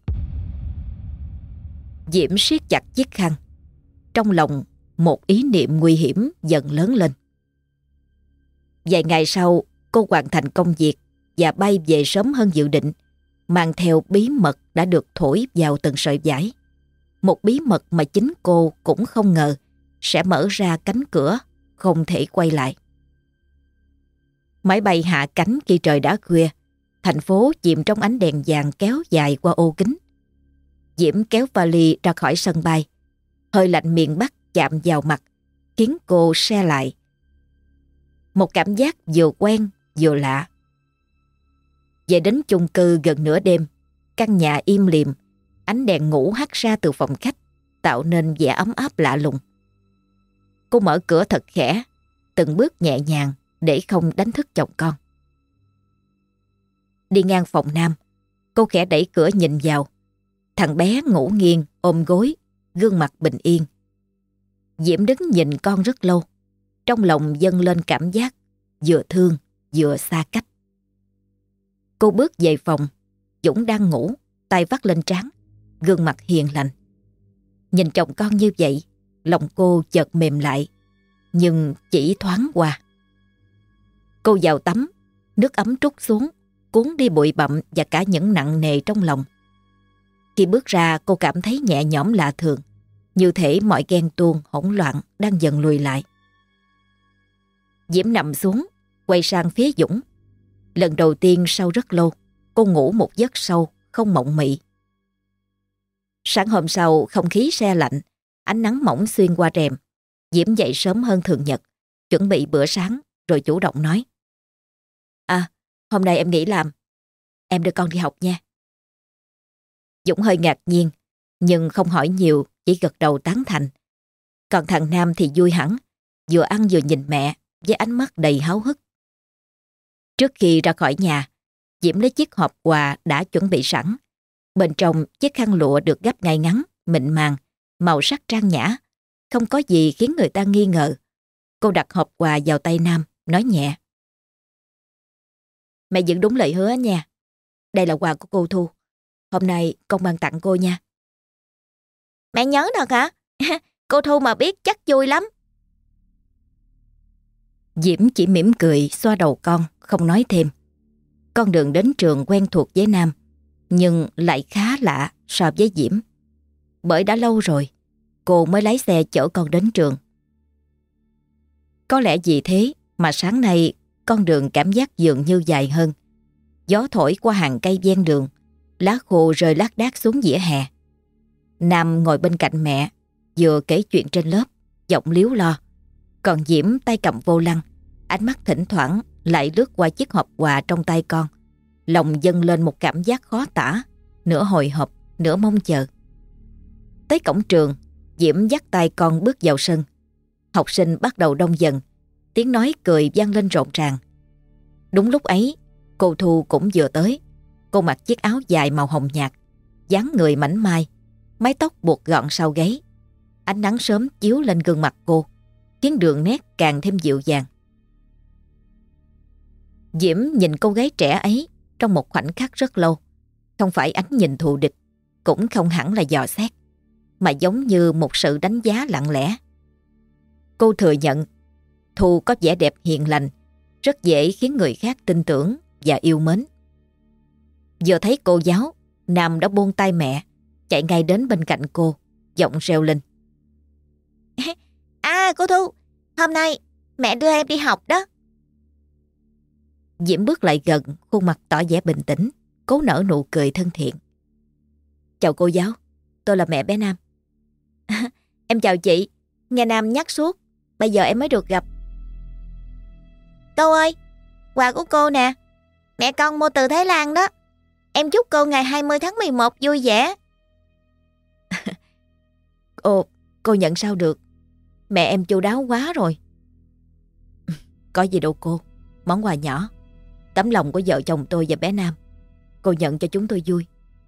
Diễm siết chặt chiếc khăn. Trong lòng một ý niệm nguy hiểm dần lớn lên. Vài ngày sau, cô hoàn thành công việc và bay về sớm hơn dự định, mang theo bí mật đã được thổi vào từng sợi vải. Một bí mật mà chính cô cũng không ngờ sẽ mở ra cánh cửa không thể quay lại. Máy bay hạ cánh khi trời đã khuya, thành phố chìm trong ánh đèn vàng kéo dài qua ô kính. Diễm kéo vali ra khỏi sân bay. Hơi lạnh miền Bắc chạm vào mặt, khiến cô se lại. Một cảm giác vừa quen vừa lạ. Về đến chung cư gần nửa đêm, căn nhà im lìm, ánh đèn ngủ hắt ra từ phòng khách, tạo nên vẻ ấm áp lạ lùng. Cô mở cửa thật khẽ, từng bước nhẹ nhàng để không đánh thức chồng con. Đi ngang phòng nam, cô khẽ đẩy cửa nhìn vào. Thằng bé ngủ nghiêng, ôm gối, gương mặt bình yên. Diễm đứng nhìn con rất lâu, trong lòng dâng lên cảm giác vừa thương vừa xa cách. Cô bước về phòng, Dũng đang ngủ, tay vắt lên trán, gương mặt hiền lành. Nhìn chồng con như vậy, lòng cô chợt mềm lại, nhưng chỉ thoáng qua. Cô vào tắm, nước ấm trút xuống, cuốn đi bụi bặm và cả những nặng nề trong lòng. Khi bước ra, cô cảm thấy nhẹ nhõm lạ thường, như thể mọi ghen tuông hỗn loạn đang dần lùi lại. Diễm nằm xuống, quay sang phía Dũng. Lần đầu tiên sau rất lâu, cô ngủ một giấc sâu, không mộng mị. Sáng hôm sau, không khí se lạnh, ánh nắng mỏng xuyên qua rèm. Diễm dậy sớm hơn thường nhật, chuẩn bị bữa sáng, rồi chủ động nói. À, hôm nay em nghỉ làm. Em đưa con đi học nha. Dũng hơi ngạc nhiên, nhưng không hỏi nhiều, chỉ gật đầu tán thành. Còn thằng Nam thì vui hẳn, vừa ăn vừa nhìn mẹ với ánh mắt đầy háo hức. Trước khi ra khỏi nhà, Diễm lấy chiếc hộp quà đã chuẩn bị sẵn. Bên trong chiếc khăn lụa được gấp ngay ngắn, mịn màng, màu sắc trang nhã, không có gì khiến người ta nghi ngờ. Cô đặt hộp quà vào tay Nam, nói nhẹ. Mẹ giữ đúng lời hứa nha. Đây là quà của cô Thu. Hôm nay con mang tặng cô nha. Mẹ nhớ thật hả? Cô Thu mà biết chắc vui lắm. Diễm chỉ mỉm cười xoa đầu con, không nói thêm. Con đường đến trường quen thuộc với Nam, nhưng lại khá lạ so với Diễm. Bởi đã lâu rồi, cô mới lái xe chở con đến trường. Có lẽ vì thế mà sáng nay con đường cảm giác dường như dài hơn. Gió thổi qua hàng cây ven đường, lá khô rơi lác đác xuống vỉa hè. Nam ngồi bên cạnh mẹ, vừa kể chuyện trên lớp, giọng líu lo. Còn Diễm tay cầm vô lăng, ánh mắt thỉnh thoảng lại lướt qua chiếc hộp quà trong tay con. Lòng dâng lên một cảm giác khó tả, nửa hồi hộp, nửa mong chờ. Tới cổng trường, Diễm dắt tay con bước vào sân. Học sinh bắt đầu đông dần, tiếng nói cười vang lên rộn ràng. Đúng lúc ấy, cô Thu cũng vừa tới. Cô mặc chiếc áo dài màu hồng nhạt, dáng người mảnh mai, mái tóc buộc gọn sau gáy. Ánh nắng sớm chiếu lên gương mặt cô, khiến đường nét càng thêm dịu dàng. Diễm nhìn cô gái trẻ ấy trong một khoảnh khắc rất lâu. Không phải ánh nhìn thù địch, cũng không hẳn là dò xét, mà giống như một sự đánh giá lặng lẽ. Cô thừa nhận Thu có vẻ đẹp hiền lành, rất dễ khiến người khác tin tưởng và yêu mến. Vừa thấy cô giáo, Nam đã buông tay mẹ, chạy ngay đến bên cạnh cô, giọng reo lên. À cô Thu, hôm nay mẹ đưa em đi học đó. Diễm bước lại gần, khuôn mặt tỏ vẻ bình tĩnh, cố nở nụ cười thân thiện. Chào cô giáo, tôi là mẹ bé Nam. Em chào chị, nghe Nam nhắc suốt, bây giờ em mới được gặp. Cô ơi, quà của cô nè, mẹ con mua từ Thái Lan đó. Em chúc cô ngày hai mươi tháng mười một vui vẻ. Ồ, cô nhận sao được, mẹ em chu đáo quá rồi. Có gì đâu cô, món quà nhỏ, Tấm lòng của vợ chồng tôi và bé Nam, cô nhận cho chúng tôi vui.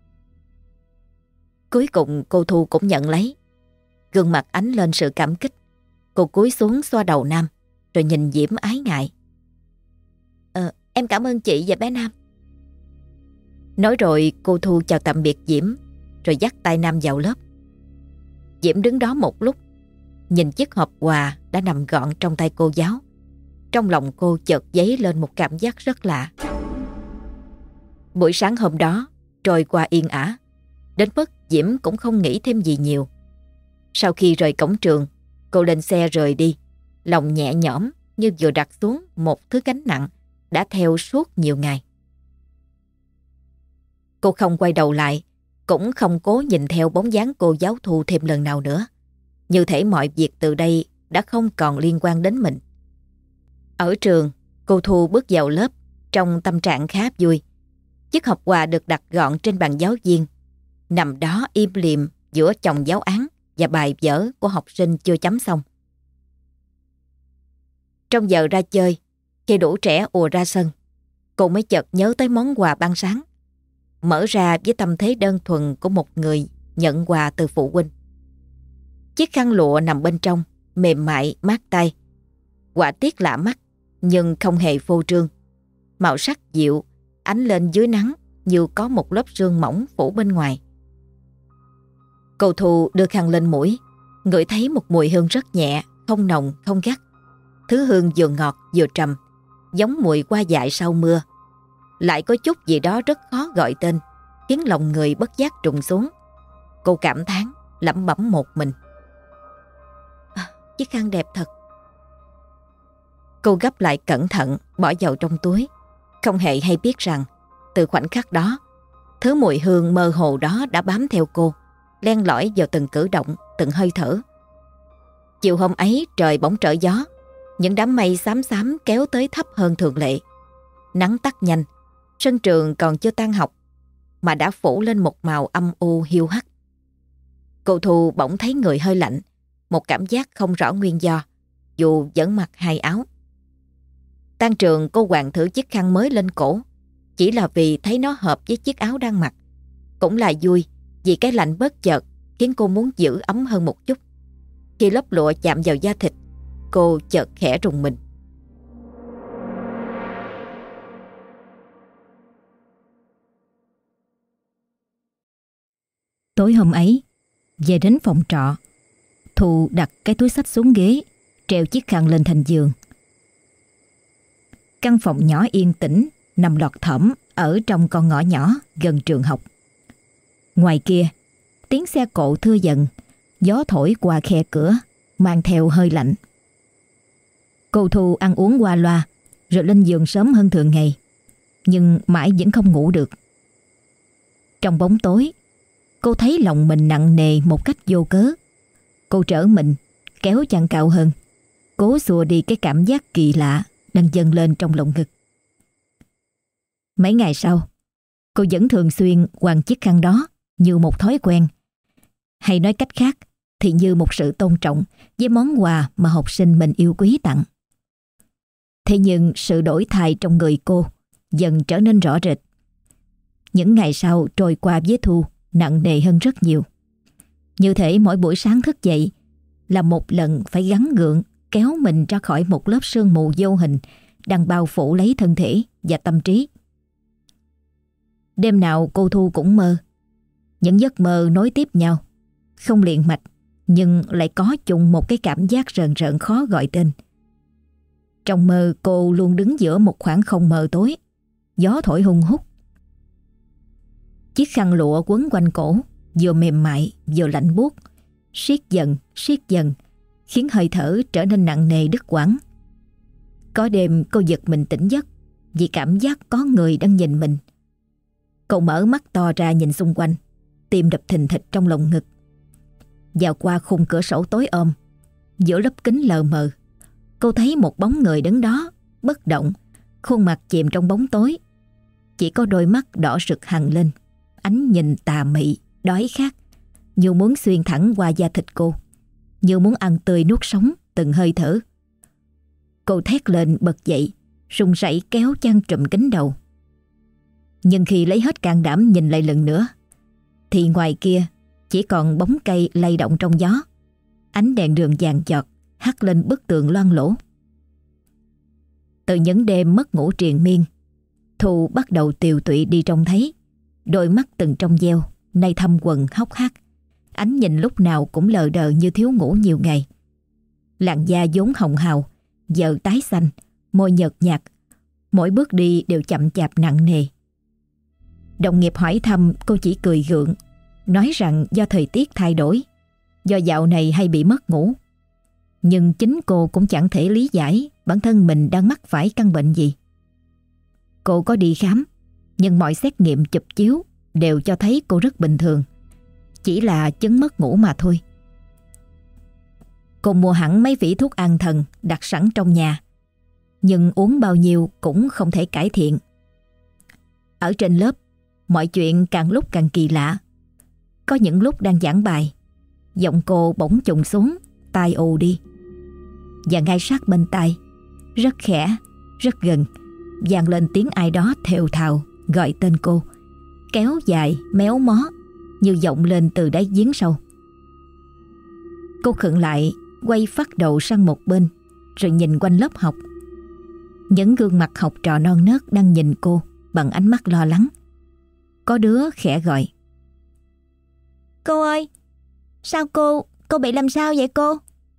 Cuối cùng cô Thu cũng nhận lấy. Gương mặt ánh lên sự cảm kích. Cô cúi xuống xoa đầu Nam, rồi nhìn Diễm ái ngại. Ờ, em cảm ơn chị và bé Nam. Nói rồi cô Thu chào tạm biệt Diễm, rồi dắt tay Nam vào lớp. Diễm đứng đó một lúc, nhìn chiếc hộp quà đã nằm gọn trong tay cô giáo. Trong lòng cô chợt dấy lên một cảm giác rất lạ. Buổi sáng hôm đó trôi qua yên ả, đến mức Diễm cũng không nghĩ thêm gì nhiều. Sau khi rời cổng trường, cô lên xe rời đi, lòng nhẹ nhõm như vừa đặt xuống một thứ gánh nặng đã theo suốt nhiều ngày. Cô không quay đầu lại, cũng không cố nhìn theo bóng dáng cô giáo Thu thêm lần nào nữa. Như thể mọi việc từ đây đã không còn liên quan đến mình. Ở trường, cô Thu bước vào lớp trong tâm trạng khá vui. Chiếc hộp quà được đặt gọn trên bàn giáo viên, nằm đó im lìm giữa chồng giáo án và bài vở của học sinh chưa chấm xong. Trong giờ ra chơi, khi đủ trẻ ùa ra sân, cô mới chợt nhớ tới món quà ban sáng. Mở ra với tâm thế đơn thuần của một người nhận quà từ phụ huynh. Chiếc khăn lụa nằm bên trong, mềm mại, mát tay. Họa tiết lạ mắt, nhưng không hề phô trương. Màu sắc dịu, ánh lên dưới nắng như có một lớp sương mỏng phủ bên ngoài. Cô Thu đưa khăn lên mũi, ngửi thấy một mùi hương rất nhẹ, không nồng, không gắt. Thứ hương vừa ngọt vừa trầm, giống mùi hoa dại sau mưa. Lại có chút gì đó rất khó gọi tên, khiến lòng người bất giác trùng xuống. Cô cảm thán, lẩm bẩm một mình. À, chiếc khăn đẹp thật. Cô gấp lại cẩn thận, bỏ vào trong túi, không hề hay biết rằng từ khoảnh khắc đó, thứ mùi hương mơ hồ đó đã bám theo cô, len lỏi vào từng cử động, từng hơi thở. Chiều hôm ấy trời bỗng trở gió, những đám mây xám xám kéo tới thấp hơn thường lệ. Nắng tắt nhanh, sân trường còn chưa tan học mà đã phủ lên một màu âm u hiu hắt. Cô Thu bỗng thấy người hơi lạnh, một cảm giác không rõ nguyên do, dù vẫn mặc hai áo. Tan trường cô quàng thử chiếc khăn mới lên cổ, chỉ là vì thấy nó hợp với chiếc áo đang mặc. Cũng là vui vì cái lạnh bất chợt khiến cô muốn giữ ấm hơn một chút. Khi lớp lụa chạm vào da thịt, cô chợt khẽ rùng mình. Tối hôm ấy, về đến phòng trọ, Thu đặt cái túi xách xuống ghế, treo chiếc khăn lên thành giường. Căn phòng nhỏ yên tĩnh, nằm lọt thỏm ở trong con ngõ nhỏ gần trường học. Ngoài kia, tiếng xe cộ thưa dần, gió thổi qua khe cửa, mang theo hơi lạnh. Cô Thu ăn uống qua loa, rồi lên giường sớm hơn thường ngày, nhưng mãi vẫn không ngủ được. Trong bóng tối, cô thấy lòng mình nặng nề một cách vô cớ. Cô trở mình, kéo chăn cao hơn, cố xua đi cái cảm giác kỳ lạ đang dâng lên trong lồng ngực. Mấy ngày sau, cô vẫn thường xuyên quàng chiếc khăn đó như một thói quen. Hay nói cách khác thì như một sự tôn trọng với món quà mà học sinh mình yêu quý tặng. Thế nhưng sự đổi thay trong người cô dần trở nên rõ rệt. Những ngày sau trôi qua với Thu nặng nề hơn rất nhiều. Như thể mỗi buổi sáng thức dậy là một lần phải gắng gượng kéo mình ra khỏi một lớp sương mù vô hình đang bao phủ lấy thân thể và tâm trí. Đêm nào cô Thu cũng mơ. Những giấc mơ nối tiếp nhau, không liền mạch, nhưng lại có chung một cái cảm giác rờn rợn khó gọi tên. Trong mơ cô luôn đứng giữa một khoảng không mờ tối, gió thổi hun hút. Chiếc khăn lụa quấn quanh cổ, vừa mềm mại vừa lạnh buốt, siết dần siết dần, khiến hơi thở trở nên nặng nề đứt quãng. Có đêm cô giật mình tỉnh giấc vì cảm giác có người đang nhìn mình. Cô mở mắt to ra nhìn xung quanh, tim đập thình thịch trong lồng ngực. Vào qua khung cửa sổ tối om, giữa lớp kính lờ mờ, cô thấy một bóng người đứng đó, bất động, khuôn mặt chìm trong bóng tối. Chỉ có đôi mắt đỏ rực hằn lên, ánh nhìn tà mị, đói khát, như muốn xuyên thẳng qua da thịt cô, như muốn ăn tươi nuốt sống từng hơi thở. Cô thét lên bật dậy, run rẩy kéo chăn trùm kín đầu. Nhưng khi lấy hết can đảm nhìn lại lần nữa, thì ngoài kia chỉ còn bóng cây lay động trong gió. Ánh đèn đường vàng chọt hắt lên bức tường loang lổ. Từ những đêm mất ngủ triền miên, Thu bắt đầu tiều tụy đi trông thấy. Đôi mắt từng trong veo, nay thâm quầng hốc hác. Ánh nhìn lúc nào cũng lờ đờ như thiếu ngủ nhiều ngày. Làn da vốn hồng hào giờ tái xanh, môi nhợt nhạt. Mỗi bước đi đều chậm chạp nặng nề. Đồng nghiệp hỏi thăm, cô chỉ cười gượng, nói rằng do thời tiết thay đổi, do dạo này hay bị mất ngủ. Nhưng chính cô cũng chẳng thể lý giải bản thân mình đang mắc phải căn bệnh gì. Cô có đi khám, nhưng mọi xét nghiệm chụp chiếu đều cho thấy cô rất bình thường, chỉ là chứng mất ngủ mà thôi. Cô mua hẳn mấy vỉ thuốc an thần đặt sẵn trong nhà, nhưng uống bao nhiêu cũng không thể cải thiện. Ở trên lớp, mọi chuyện càng lúc càng kỳ lạ. Có những lúc đang giảng bài, giọng cô bỗng trùng xuống, tai ù đi. Và ngay sát bên tai, rất khẽ, rất gần, vang lên tiếng ai đó thều thào gọi tên cô, kéo dài, méo mó, như vọng lên từ đáy giếng sâu. Cô khựng lại, quay phát đầu sang một bên, rồi nhìn quanh lớp học. Những gương mặt học trò non nớt đang nhìn cô bằng ánh mắt lo lắng. Có đứa khẽ gọi: Cô ơi, sao cô, cô bị làm sao vậy cô?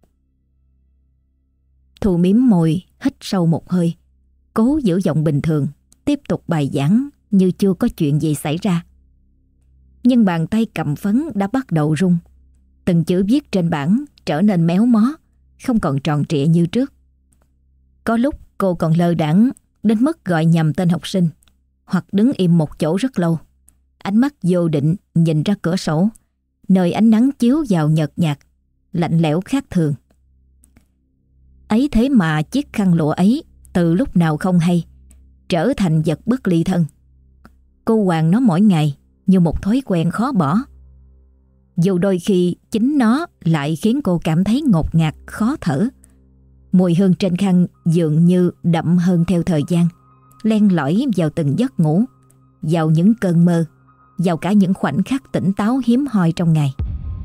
Thu mím môi, hít sâu một hơi, cố giữ giọng bình thường, tiếp tục bài giảng như chưa có chuyện gì xảy ra. Nhưng bàn tay cầm phấn đã bắt đầu run. Từng chữ viết trên bảng trở nên méo mó, không còn tròn trịa như trước. Có lúc cô còn lơ đãng đến mức gọi nhầm tên học sinh, hoặc đứng im một chỗ rất lâu, ánh mắt vô định nhìn ra cửa sổ, nơi ánh nắng chiếu vào nhợt nhạt, lạnh lẽo khác thường. Ấy thế mà chiếc khăn lụa ấy từ lúc nào không hay trở thành vật bất ly thân. Cô quàng nó mỗi ngày như một thói quen khó bỏ. Dù đôi khi chính nó lại khiến cô cảm thấy ngột ngạt, khó thở. Mùi hương trên khăn dường như đậm hơn theo thời gian, len lỏi vào từng giấc ngủ, vào những cơn mơ, vào cả những khoảnh khắc tỉnh táo hiếm hoi trong ngày.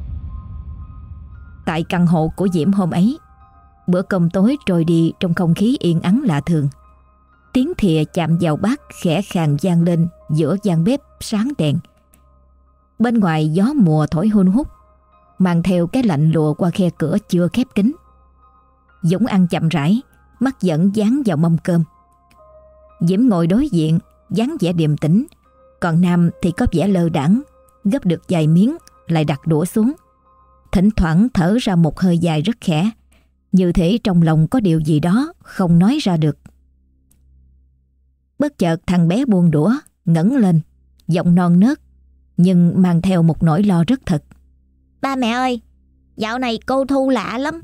Tại căn hộ của Diễm hôm ấy, bữa cơm tối trôi đi trong không khí yên ắng lạ thường. Tiếng thìa chạm vào bát khẽ khàng vang lên giữa gian bếp sáng đèn. Bên ngoài gió mùa thổi hun hút, mang theo cái lạnh lùa qua khe cửa chưa khép kín. Dũng ăn chậm rãi, mắt vẫn dán vào mâm cơm. Diễm ngồi đối diện, dáng vẻ điềm tĩnh, còn Nam thì có vẻ lơ đãng, gấp được vài miếng lại đặt đũa xuống, thỉnh thoảng thở ra một hơi dài rất khẽ, như thể trong lòng có điều gì đó không nói ra được. Bất chợt thằng bé buông đũa, ngẩng lên, giọng non nớt nhưng mang theo một nỗi lo rất thật: Ba mẹ ơi, dạo này cô Thu lạ lắm.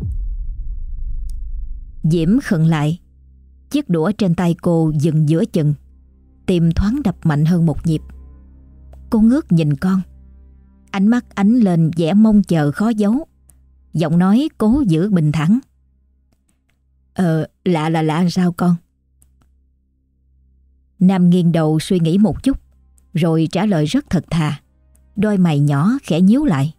Diễm khựng lại, chiếc đũa trên tay cô dừng giữa chừng, tim thoáng đập mạnh hơn một nhịp. Cô ngước nhìn con, ánh mắt ánh lên vẻ mong chờ khó giấu, giọng nói cố giữ bình thản: Ờ, lạ là lạ sao con? Nam nghiêng đầu suy nghĩ một chút, rồi trả lời rất thật thà, đôi mày nhỏ khẽ nhíu lại: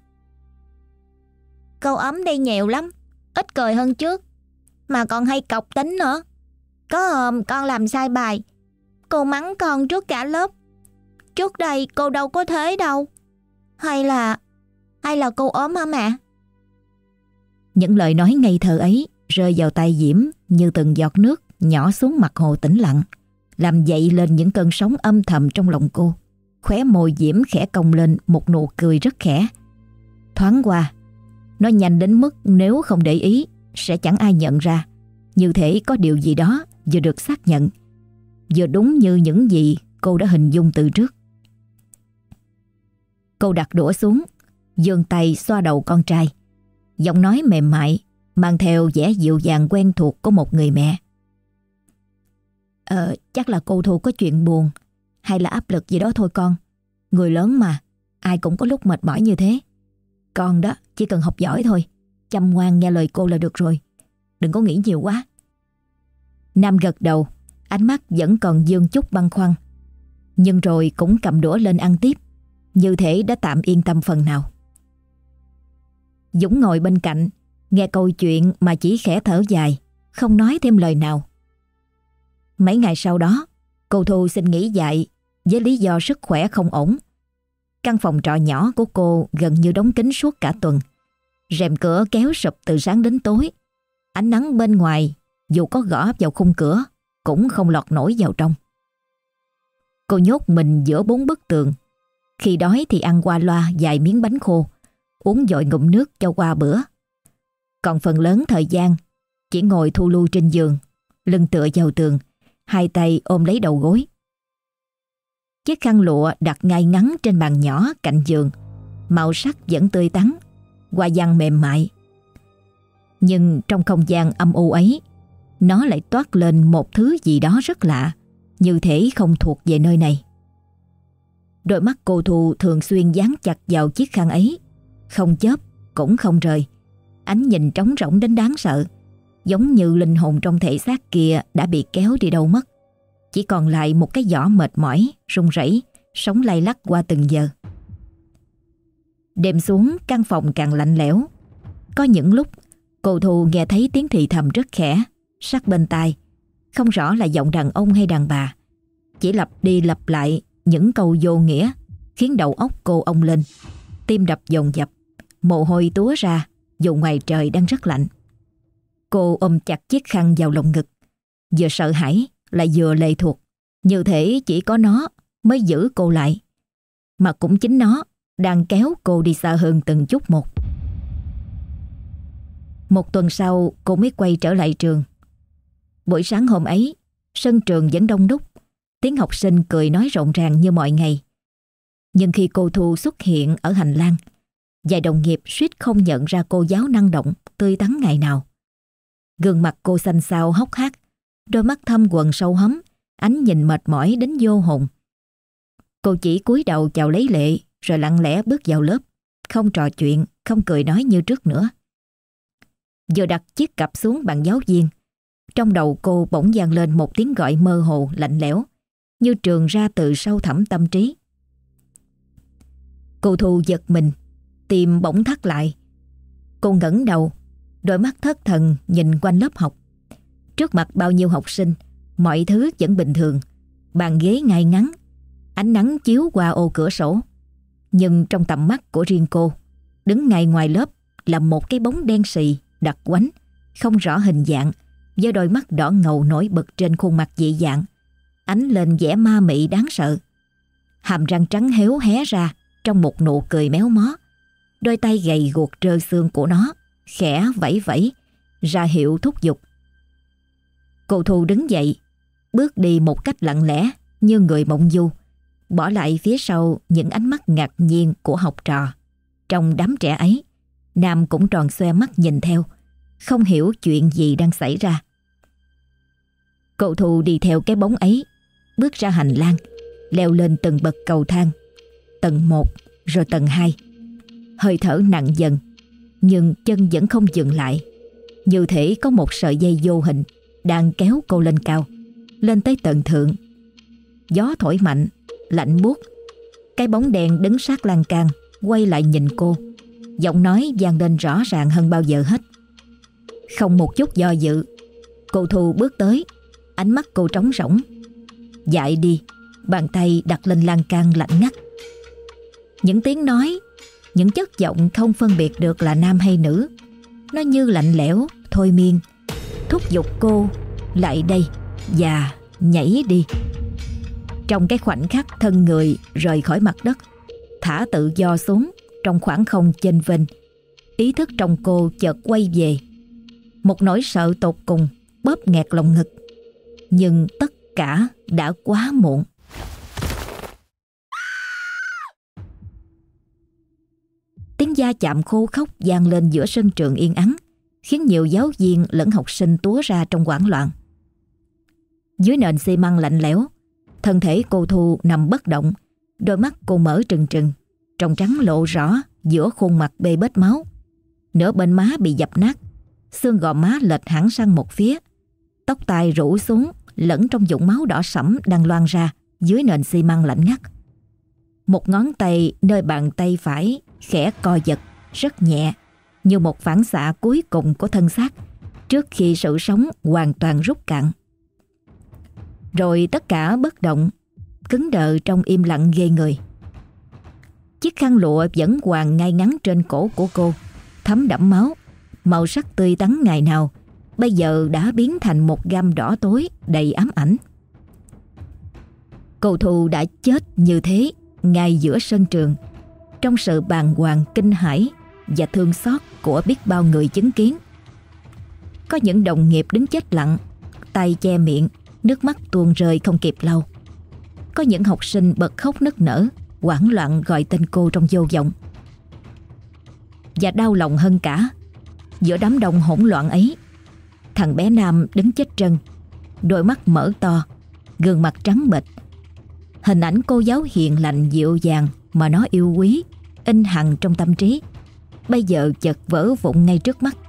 Cô ấm đi nhiều lắm, ít cười hơn trước, mà còn hay cọc tính nữa. Có hôm con làm sai bài, cô mắng con trước cả lớp. Trước đây cô đâu có thế đâu. Hay là Hay là cô ốm hả mẹ? Những lời nói ngây thơ ấy rơi vào tay Diễm như từng giọt nước nhỏ xuống mặt hồ tĩnh lặng, làm dậy lên những cơn sóng âm thầm trong lòng cô. Khóe môi Diễm khẽ cong lên một nụ cười rất khẽ. Thoáng qua, nó nhanh đến mức nếu không để ý sẽ chẳng ai nhận ra, như thể có điều gì đó vừa được xác nhận, vừa đúng như những gì cô đã hình dung từ trước. Cô đặt đũa xuống, giương tay xoa đầu con trai, giọng nói mềm mại mang theo vẻ dịu dàng quen thuộc của một người mẹ. Ờ, chắc là cô Thu có chuyện buồn hay là áp lực gì đó thôi con. Người lớn mà, ai cũng có lúc mệt mỏi như thế. Con đó chỉ cần học giỏi thôi, chăm ngoan nghe lời cô là được rồi. Đừng có nghĩ nhiều quá. Nam gật đầu, ánh mắt vẫn còn vương chút băn khoăn, nhưng rồi cũng cầm đũa lên ăn tiếp, như thể đã tạm yên tâm phần nào. Dũng ngồi bên cạnh, nghe câu chuyện mà chỉ khẽ thở dài, không nói thêm lời nào. Mấy ngày sau đó, cô Thu xin nghỉ dạy với lý do sức khỏe không ổn. Căn phòng trọ nhỏ của cô gần như đóng kín suốt cả tuần. Rèm cửa kéo sụp từ sáng đến tối. Ánh nắng bên ngoài dù có gõ vào khung cửa cũng không lọt nổi vào trong. Cô nhốt mình giữa bốn bức tường. Khi đói thì ăn qua loa vài miếng bánh khô, uống dội ngụm nước cho qua bữa. Còn phần lớn thời gian chỉ ngồi thu lưu trên giường, lưng tựa vào tường, hai tay ôm lấy đầu gối. Chiếc khăn lụa đặt ngay ngắn trên bàn nhỏ cạnh giường, màu sắc vẫn tươi tắn, hoa văn mềm mại. Nhưng trong không gian âm u ấy, nó lại toát lên một thứ gì đó rất lạ, như thể không thuộc về nơi này. Đôi mắt cô Thu thường xuyên dán chặt vào chiếc khăn ấy, không chớp cũng không rời. Ánh nhìn trống rỗng đến đáng sợ, giống như linh hồn trong thể xác kia đã bị kéo đi đâu mất. Chỉ còn lại một cái vỏ mệt mỏi, run rẩy, sống lay lắc qua từng giờ. Đêm xuống, căn phòng càng lạnh lẽo. Có những lúc cô Thu nghe thấy tiếng thì thầm rất khẽ, sát bên tai. Không rõ là giọng đàn ông hay đàn bà, chỉ lặp đi lặp lại những câu vô nghĩa, khiến đầu óc cô ong lên, tim đập dồn dập, mồ hôi túa ra dù ngoài trời đang rất lạnh. Cô ôm chặt chiếc khăn vào lồng ngực, vừa sợ hãi lại vừa lệ thuộc, như thể chỉ có nó mới giữ cô lại, mà cũng chính nó đang kéo cô đi xa hơn từng chút một. Một tuần sau cô mới quay trở lại trường. Buổi sáng hôm ấy, sân trường vẫn đông đúc, tiếng học sinh cười nói rộn ràng như mọi ngày. Nhưng khi cô Thu xuất hiện ở hành lang, vài đồng nghiệp suýt không nhận ra cô giáo năng động, tươi tắn ngày nào. Gương mặt cô xanh xao hốc hác, đôi mắt thâm quầng sâu hấm, ánh nhìn mệt mỏi đến vô hồn. Cô chỉ cúi đầu chào lấy lệ, rồi lặng lẽ bước vào lớp, không trò chuyện, không cười nói như trước nữa. Vừa đặt chiếc cặp xuống bàn giáo viên, trong đầu cô bỗng vang lên một tiếng gọi mơ hồ lạnh lẽo, như trường ra từ sâu thẳm tâm trí. Cô Thu giật mình, tim bỗng thắt lại. Cô ngẩng đầu, đôi mắt thất thần nhìn quanh lớp học. Trước mặt bao nhiêu học sinh, mọi thứ vẫn bình thường, bàn ghế ngay ngắn, ánh nắng chiếu qua ô cửa sổ. Nhưng trong tầm mắt của riêng cô, đứng ngay ngoài lớp là một cái bóng đen xì, đặc quánh, không rõ hình dạng, với đôi mắt đỏ ngầu nổi bật trên khuôn mặt dị dạng, ánh lên vẻ ma mị đáng sợ. Hàm răng trắng héo hé ra trong một nụ cười méo mó. Đôi tay gầy guộc trơ xương của nó khẽ vẫy vẫy ra hiệu thúc giục. Cô Thu đứng dậy, bước đi một cách lặng lẽ như người mộng du, bỏ lại phía sau những ánh mắt ngạc nhiên của học trò. Trong đám trẻ ấy, Nam cũng tròn xoe mắt nhìn theo, không hiểu chuyện gì đang xảy ra. Cô Thu đi theo cái bóng ấy, bước ra hành lang, leo lên từng bậc cầu thang, tầng một rồi tầng hai. Hơi thở nặng dần, nhưng chân vẫn không dừng lại, như thể có một sợi dây vô hình đang kéo cô lên cao, lên tới tầng thượng. Gió thổi mạnh, lạnh buốt. Cái bóng đen đứng sát lan can quay lại nhìn cô, giọng nói vang lên rõ ràng hơn bao giờ hết. Không một chút do dự, cô Thu bước tới, ánh mắt cô trống rỗng. Dại đi, bàn tay đặt lên lan can lạnh ngắt. Những tiếng nói, những chất giọng không phân biệt được là nam hay nữ, nó như lạnh lẽo, thôi miên, thúc giục cô lại đây và nhảy đi. Trong cái khoảnh khắc thân người rời khỏi mặt đất, thả tự do xuống trong khoảng không chênh vênh, ý thức trong cô chợt quay về. Một nỗi sợ tột cùng bóp nghẹt lồng ngực, nhưng tất cả đã quá muộn. Tiếng da chạm khô khóc vang lên giữa sân trường yên ắng, khiến nhiều giáo viên lẫn học sinh túa ra trong hoảng loạn. Dưới nền xi măng lạnh lẽo, thân thể cô Thu nằm bất động, đôi mắt cô mở trừng trừng, tròng trắng lộ rõ giữa khuôn mặt bê bết máu. Nửa bên má bị dập nát, xương gò má lệch hẳn sang một phía, tóc tai rủ xuống lẫn trong vũng máu đỏ sẫm đang loang ra dưới nền xi măng lạnh ngắt. Một ngón tay nơi bàn tay phải khẽ co giật rất nhẹ, như một phản xạ cuối cùng của thân xác trước khi sự sống hoàn toàn rút cạn. Rồi tất cả bất động, cứng đờ trong im lặng ghê người. Chiếc khăn lụa vẫn quàng ngay ngắn trên cổ của cô, thấm đẫm máu, màu sắc tươi tắn ngày nào bây giờ đã biến thành một gam đỏ tối đầy ám ảnh. Cô Thu đã chết như thế ngay giữa sân trường, trong sự bàng hoàng kinh hãi và thương xót của biết bao người chứng kiến. Có những đồng nghiệp đứng chết lặng, tay che miệng, nước mắt tuôn rơi không kịp lau. Có những học sinh bật khóc nức nở, hoảng loạn gọi tên cô trong vô vọng. Và đau lòng hơn cả, giữa đám đông hỗn loạn ấy, thằng bé Nam đứng chết trân, đôi mắt mở to, gương mặt trắng bệch. Hình ảnh cô giáo hiền lành dịu dàng mà nó yêu quý, in hằn trong tâm trí, bây giờ chợt vỡ vụn ngay trước mắt.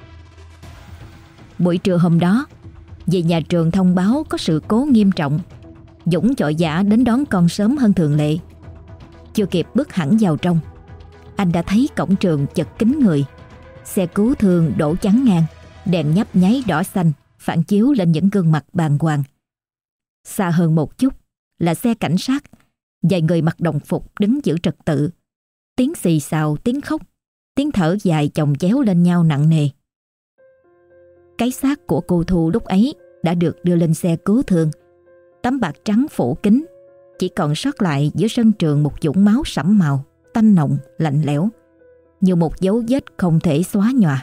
Buổi trưa hôm đó, về nhà trường thông báo có sự cố nghiêm trọng, Dũng vội vã đến đón con sớm hơn thường lệ. Chưa kịp bước hẳn vào trong, anh đã thấy cổng trường chật kín người. Xe cứu thương đổ chắn ngang, đèn nhấp nháy đỏ xanh phản chiếu lên những gương mặt bàng hoàng. Xa hơn một chút là xe cảnh sát, vài người mặc đồng phục đứng giữ trật tự. Tiếng xì xào, tiếng khóc, tiếng thở dài chồng chéo lên nhau nặng nề. Cái xác của cô Thu lúc ấy đã được đưa lên xe cứu thương. Tấm bạt trắng phủ kín, chỉ còn sót lại giữa sân trường một vũng máu sẫm màu, tanh nồng, lạnh lẽo, như một dấu vết không thể xóa nhòa.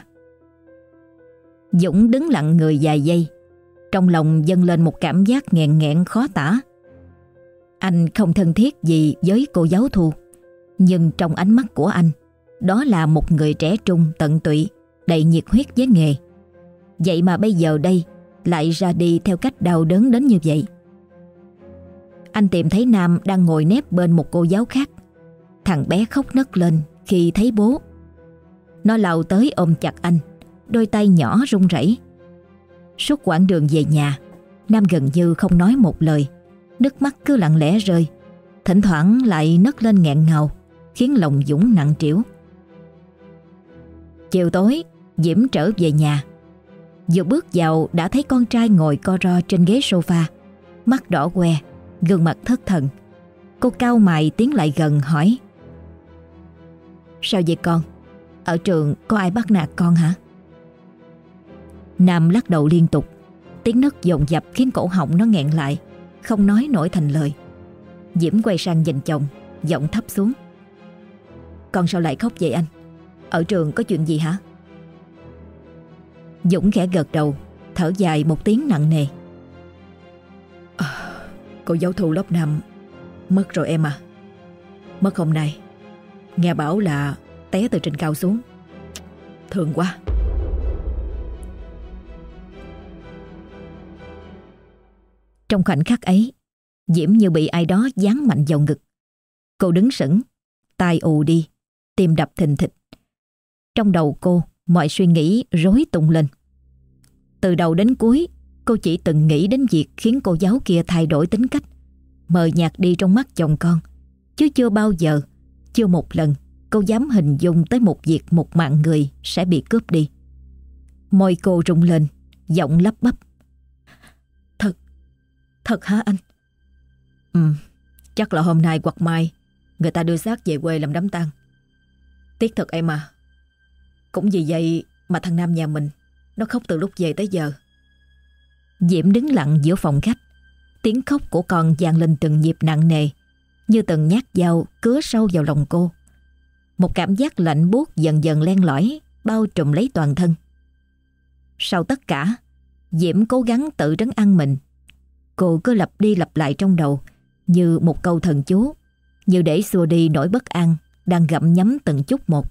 Dũng đứng lặng người vài giây, trong lòng dâng lên một cảm giác nghẹn nghẹn khó tả. Anh không thân thiết gì với cô giáo Thu, nhưng trong ánh mắt của anh, đó là một người trẻ trung tận tụy, đầy nhiệt huyết với nghề. Vậy mà bây giờ đây lại ra đi theo cách đau đớn đến như vậy. Anh tìm thấy Nam đang ngồi nép bên một cô giáo khác. Thằng bé khóc nấc lên khi thấy bố. Nó lao tới ôm chặt anh, đôi tay nhỏ run rẩy. Suốt quãng đường về nhà, Nam gần như không nói một lời, nước mắt cứ lặng lẽ rơi, thỉnh thoảng lại nấc lên nghẹn ngào, khiến lòng Dũng nặng trĩu. Chiều tối, Diễm trở về nhà. Vừa bước vào đã thấy con trai ngồi co ro trên ghế sofa, mắt đỏ que, gương mặt thất thần. Cô cau mày tiến lại gần hỏi: "Sao vậy con? Ở trường có ai bắt nạt con hả?" Nam lắc đầu liên tục, tiếng nấc dồn dập khiến cổ họng nó nghẹn lại, không nói nổi thành lời. Diễm quay sang nhìn chồng, giọng thấp xuống: "Con sao lại khóc vậy anh? Ở trường có chuyện gì hả?" Dũng khẽ gật đầu, thở dài một tiếng nặng nề: à, "Cô giáo Thu lớp năm mất rồi em à. Mất hôm nay. Nghe bảo là té từ trên cao xuống. Thương quá." Trong khoảnh khắc ấy, Diễm như bị ai đó giáng mạnh vào ngực. Cô đứng sững, tai ù đi, tim đập thình thịch. Trong đầu cô, mọi suy nghĩ rối tung lên. Từ đầu đến cuối, cô chỉ từng nghĩ đến việc khiến cô giáo kia thay đổi tính cách, mờ nhạt đi trong mắt chồng con, chứ chưa bao giờ, chưa một lần cô dám hình dung tới một việc một mạng người sẽ bị cướp đi. Môi cô rung lên, giọng lắp bắp: Thật, thật hả anh? Ừ, chắc là hôm nay hoặc mai người ta đưa xác về quê làm đám tang. Tiếc thật em à. Cũng vì vậy mà thằng Nam nhà mình nó khóc từ lúc về tới giờ. Diễm đứng lặng giữa phòng khách. Tiếng khóc của con vang lên từng nhịp nặng nề, như từng nhát dao cứa sâu vào lòng cô. Một cảm giác lạnh buốt dần dần len lỏi, bao trùm lấy toàn thân. Sau tất cả, Diễm cố gắng tự trấn an mình. Cô cứ lặp đi lặp lại trong đầu như một câu thần chú, như để xua đi nỗi bất an đang gặm nhấm từng chút một.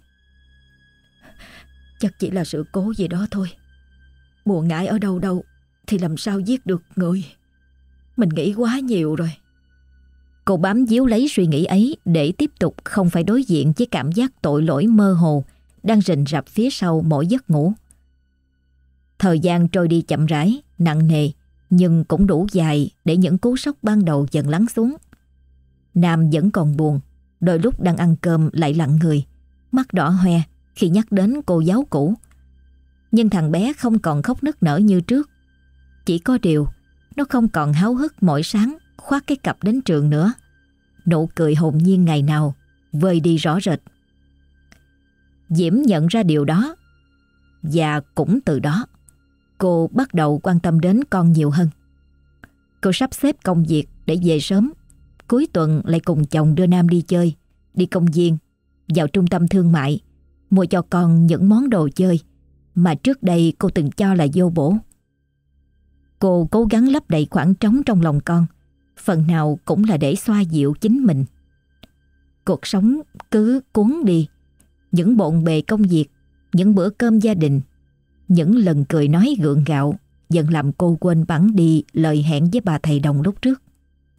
Chắc chỉ là sự cố gì đó thôi. Buồn ngại ở đâu đâu thì làm sao giết được người. Mình nghĩ quá nhiều rồi. Cô bám víu lấy suy nghĩ ấy để tiếp tục không phải đối diện với cảm giác tội lỗi mơ hồ đang rình rập phía sau mỗi giấc ngủ. Thời gian trôi đi chậm rãi, nặng nề, nhưng cũng đủ dài để những cú sốc ban đầu dần lắng xuống. Nam vẫn còn buồn, đôi lúc đang ăn cơm lại lặng người, mắt đỏ hoe khi nhắc đến cô giáo cũ. Nhưng thằng bé không còn khóc nức nở như trước. Chỉ có điều, nó không còn háo hức mỗi sáng khoác cái cặp đến trường nữa. Nụ cười hồn nhiên ngày nào vơi đi rõ rệt. Diễm nhận ra điều đó, và cũng từ đó cô bắt đầu quan tâm đến con nhiều hơn. Cô sắp xếp công việc để về sớm, cuối tuần lại cùng chồng đưa Nam đi chơi, đi công viên, vào trung tâm thương mại, mua cho con những món đồ chơi mà trước đây cô từng cho là vô bổ. Cô cố gắng lấp đầy khoảng trống trong lòng con, phần nào cũng là để xoa dịu chính mình. Cuộc sống cứ cuốn đi, những bộn bề công việc, những bữa cơm gia đình, những lần cười nói gượng gạo dần làm cô quên bẵng đi lời hẹn với bà thầy Đồng lúc trước.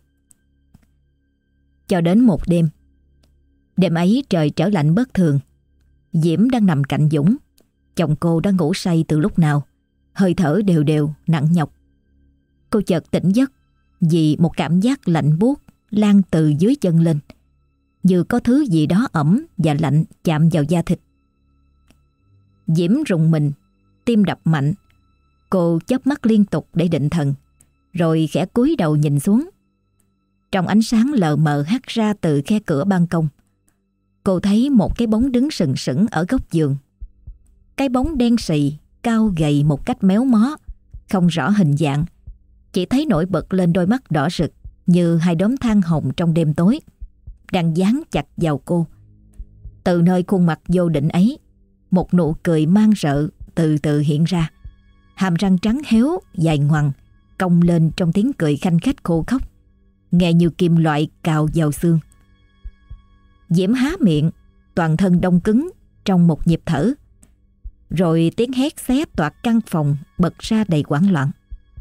Cho đến một đêm, đêm ấy trời trở lạnh bất thường. Diễm đang nằm cạnh Dũng, chồng cô đã ngủ say từ lúc nào, hơi thở đều đều nặng nhọc. Cô chợt tỉnh giấc vì một cảm giác lạnh buốt lan từ dưới chân lên, như có thứ gì đó ẩm và lạnh chạm vào da thịt. Diễm rùng mình, tim đập mạnh. Cô chớp mắt liên tục để định thần, rồi khẽ cúi đầu nhìn xuống. Trong ánh sáng lờ mờ hắt ra từ khe cửa ban công, cô thấy một cái bóng đứng sừng sững ở góc giường. Cái bóng đen sì, cao gầy một cách méo mó, không rõ hình dạng, chỉ thấy nổi bật lên đôi mắt đỏ rực như hai đốm than hồng trong đêm tối, đang dán chặt vào cô. Từ nơi khuôn mặt vô định ấy, một nụ cười man rợ từ từ hiện ra. Hàm răng trắng héo dài ngoằng cong lên trong tiếng cười khanh khách khô khóc, nghe như kim loại cào vào xương. Diễm há miệng, toàn thân đông cứng trong một nhịp thở, rồi tiếng hét xé toạc căn phòng bật ra đầy hoảng loạn.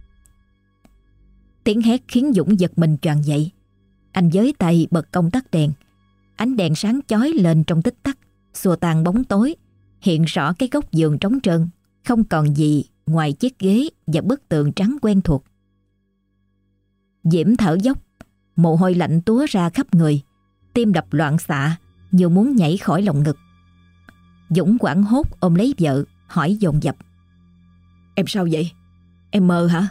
Tiếng hét khiến Dũng giật mình choàng dậy. Anh với tay bật công tắc đèn. Ánh đèn sáng chói lên trong tích tắc, xua tan bóng tối, hiện rõ cái góc giường trống trơn, không còn gì ngoài chiếc ghế và bức tường trắng quen thuộc. Diễm thở dốc, mồ hôi lạnh túa ra khắp người, tim đập loạn xạ như muốn nhảy khỏi lồng ngực. Dũng hoảng hốt ôm lấy vợ, hỏi dồn dập: "Em sao vậy? Em mơ hả?"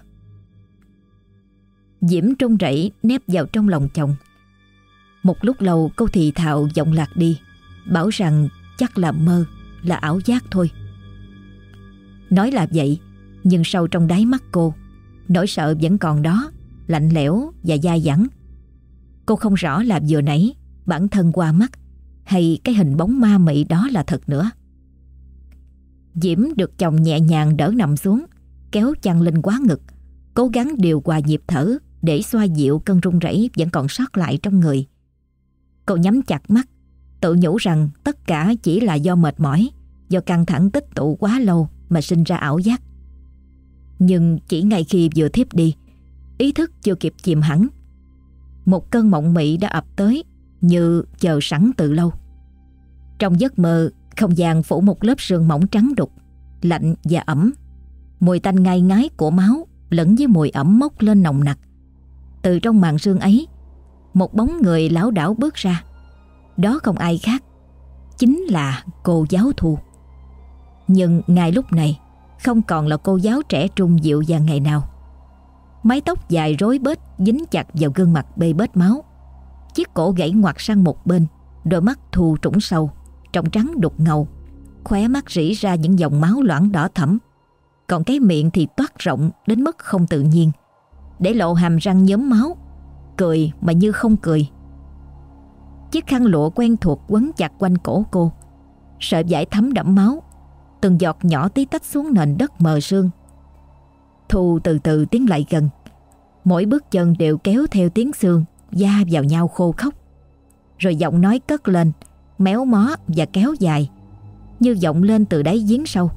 Diễm trung rẩy nép vào trong lòng chồng. Một lúc lâu cô thì thào giọng lạc đi, bảo rằng chắc là mơ, là ảo giác thôi. Nói là vậy, nhưng sâu trong đáy mắt cô, nỗi sợ vẫn còn đó, lạnh lẽo và dai dẳng. Cô không rõ là vừa nãy bản thân qua mắt, hay cái hình bóng ma mị đó là thật nữa. Diễm được chồng nhẹ nhàng đỡ nằm xuống, kéo chăn lên quá ngực, cố gắng điều hòa nhịp thở để xoa dịu cơn run rẩy vẫn còn sót lại trong người. Cô nhắm chặt mắt, tự nhủ rằng tất cả chỉ là do mệt mỏi, do căng thẳng tích tụ quá lâu mà sinh ra ảo giác. Nhưng chỉ ngay khi vừa thiếp đi, ý thức chưa kịp chìm hẳn, một cơn mộng mị đã ập tới như chờ sẵn từ lâu. Trong giấc mơ, không gian phủ một lớp sương mỏng trắng đục, lạnh và ẩm. Mùi tanh ngai ngái của máu lẫn với mùi ẩm mốc lên nồng nặc. Từ trong màn sương ấy, một bóng người lảo đảo bước ra. Đó không ai khác, chính là cô giáo Thu. Nhưng ngay lúc này, không còn là cô giáo trẻ trung dịu dàng ngày nào. Mái tóc dài rối bết dính chặt vào gương mặt bê bết máu, chiếc cổ gãy ngoặt sang một bên, đôi mắt Thu trũng sâu, trong trắng đục ngầu, khóe mắt rỉ ra những dòng máu loãng đỏ thẫm, còn cái miệng thì toát rộng đến mức không tự nhiên, để lộ hàm răng nhớm máu, cười mà như không cười. Chiếc khăn lụa quen thuộc quấn chặt quanh cổ cô, sợi vải thấm đẫm máu, từng giọt nhỏ tí tách xuống nền đất mờ sương. Thu từ từ tiến lại gần, mỗi bước chân đều kéo theo tiếng xương va vào nhau khô khóc, rồi giọng nói cất lên, méo mó và kéo dài, như vọng lên từ đáy giếng sâu.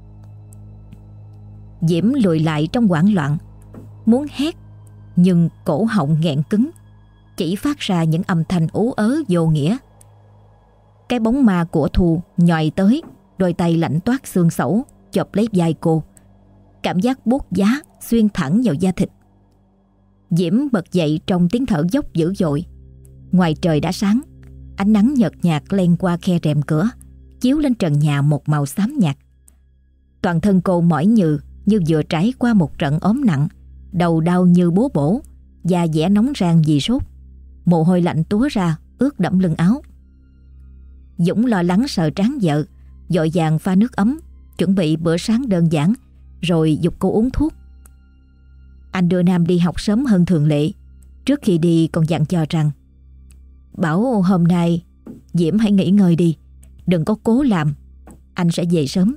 Diễm lùi lại trong hoảng loạn, muốn hét, nhưng cổ họng nghẹn cứng, chỉ phát ra những âm thanh ú ớ vô nghĩa. Cái bóng ma của Thu nhòi tới, đôi tay lạnh toát xương sẩu chộp lấy vai cô. Cảm giác buốt giá xuyên thẳng vào da thịt. Diễm bật dậy trong tiếng thở dốc dữ dội. Ngoài trời đã sáng, ánh nắng nhợt nhạt len qua khe rèm cửa, chiếu lên trần nhà một màu xám nhạt. Toàn thân cô mỏi nhừ như vừa trải qua một trận ốm nặng, đầu đau như búa bổ, da dẻ nóng rang vì sốt. Mồ hôi lạnh túa ra ướt đẫm lưng áo. Dũng lo lắng sợ tráng vợ, vội vàng pha nước ấm, chuẩn bị bữa sáng đơn giản, rồi giục cô uống thuốc. Anh đưa Nam đi học sớm hơn thường lệ. Trước khi đi còn dặn dò rằng: bảo hôm nay Diễm hãy nghỉ ngơi đi, đừng có cố làm, anh sẽ về sớm.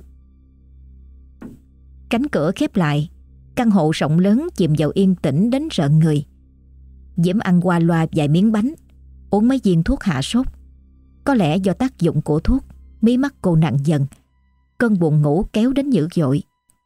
Cánh cửa khép lại, căn hộ rộng lớn chìm vào yên tĩnh đến rợn người. Diễm ăn qua loa vài miếng bánh, uống mấy viên thuốc hạ sốt. Có lẽ do tác dụng của thuốc, mí mắt cô nặng dần, cơn buồn ngủ kéo đến dữ dội.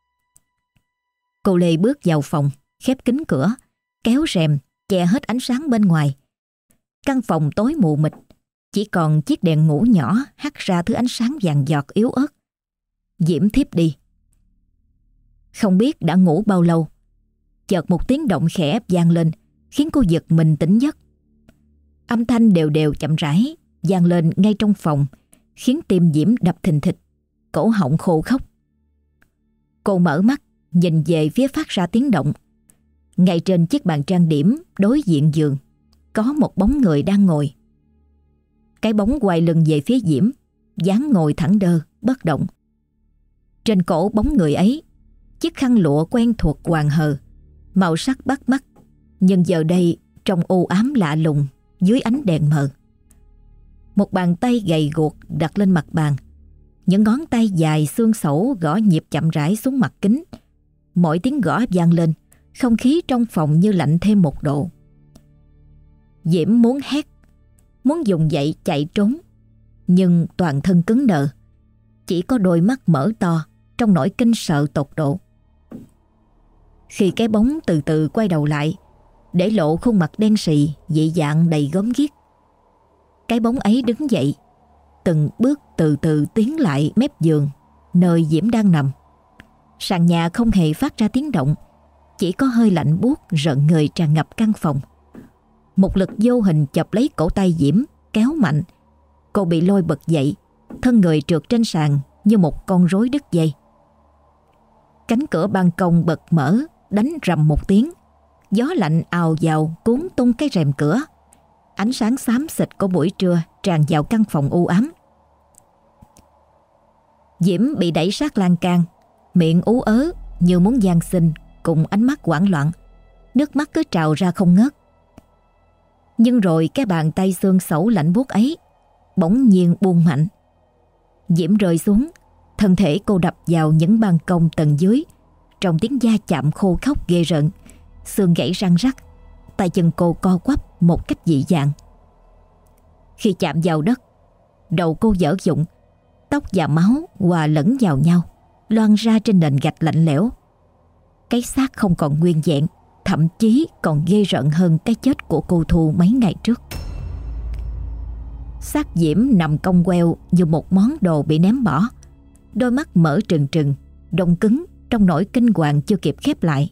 Cô Lê bước vào phòng, khép kín cửa, kéo rèm che hết ánh sáng bên ngoài. Căn phòng tối mù mịt, chỉ còn chiếc đèn ngủ nhỏ hắt ra thứ ánh sáng vàng giọt yếu ớt. Diễm thiếp đi. Không biết đã ngủ bao lâu, chợt một tiếng động khẽ vang lên khiến cô giật mình tỉnh giấc. Âm thanh đều đều chậm rãi vang lên ngay trong phòng, khiến tim Diễm đập thình thịch, cổ họng khô khốc. Cô mở mắt nhìn về phía phát ra tiếng động. Ngay trên chiếc bàn trang điểm đối diện giường có một bóng người đang ngồi. Cái bóng quay lưng về phía Diễm, dáng ngồi thẳng đơ, bất động. Trên cổ bóng người ấy, chiếc khăn lụa quen thuộc hoàng hờ, màu sắc bắt mắt, nhưng giờ đây trông u ám lạ lùng dưới ánh đèn mờ. Một bàn tay gầy guộc đặt lên mặt bàn, những ngón tay dài xương xẩu gõ nhịp chậm rãi xuống mặt kính. Mỗi tiếng gõ vang lên, không khí trong phòng như lạnh thêm một độ. Diễm muốn hét, muốn dùng dậy chạy trốn, nhưng toàn thân cứng đờ, chỉ có đôi mắt mở to trong nỗi kinh sợ tột độ. Khi cái bóng từ từ quay đầu lại, để lộ khuôn mặt đen sì, dị dạng đầy gớm ghiếc. Cái bóng ấy đứng dậy, từng bước từ từ tiến lại mép giường nơi Diễm đang nằm. Sàn nhà không hề phát ra tiếng động, chỉ có hơi lạnh buốt rợn người tràn ngập căn phòng. Một lực vô hình chộp lấy cổ tay Diễm, kéo mạnh. Cô bị lôi bật dậy, thân người trượt trên sàn như một con rối đứt dây. Cánh cửa ban công bật mở, đánh rầm một tiếng. Gió lạnh ào vào cuốn tung cái rèm cửa. Ánh sáng xám xịt của buổi trưa tràn vào căn phòng u ám. Diễm bị đẩy sát lan can, miệng ú ớ như muốn van xin, cùng ánh mắt hoảng loạn. Nước mắt cứ trào ra không ngớt. Nhưng rồi cái bàn tay xương xẩu lạnh buốt ấy bỗng nhiên buông mạnh. Diễm rơi xuống, thân thể cô đập vào những ban công tầng dưới, trong tiếng da chạm khô khốc ghê rợn. Xương gãy răng rắc, tay chân cô co quắp một cách dị dạng. Khi chạm vào đất, đầu cô dở dụng, tóc và máu hòa lẫn vào nhau, loang ra trên nền gạch lạnh lẽo. Cái xác không còn nguyên vẹn, thậm chí còn ghê rợn hơn cái chết của cô Thu mấy ngày trước. Xác Diễm nằm cong queo như một món đồ bị ném bỏ, đôi mắt mở trừng trừng, đông cứng trong nỗi kinh hoàng chưa kịp khép lại.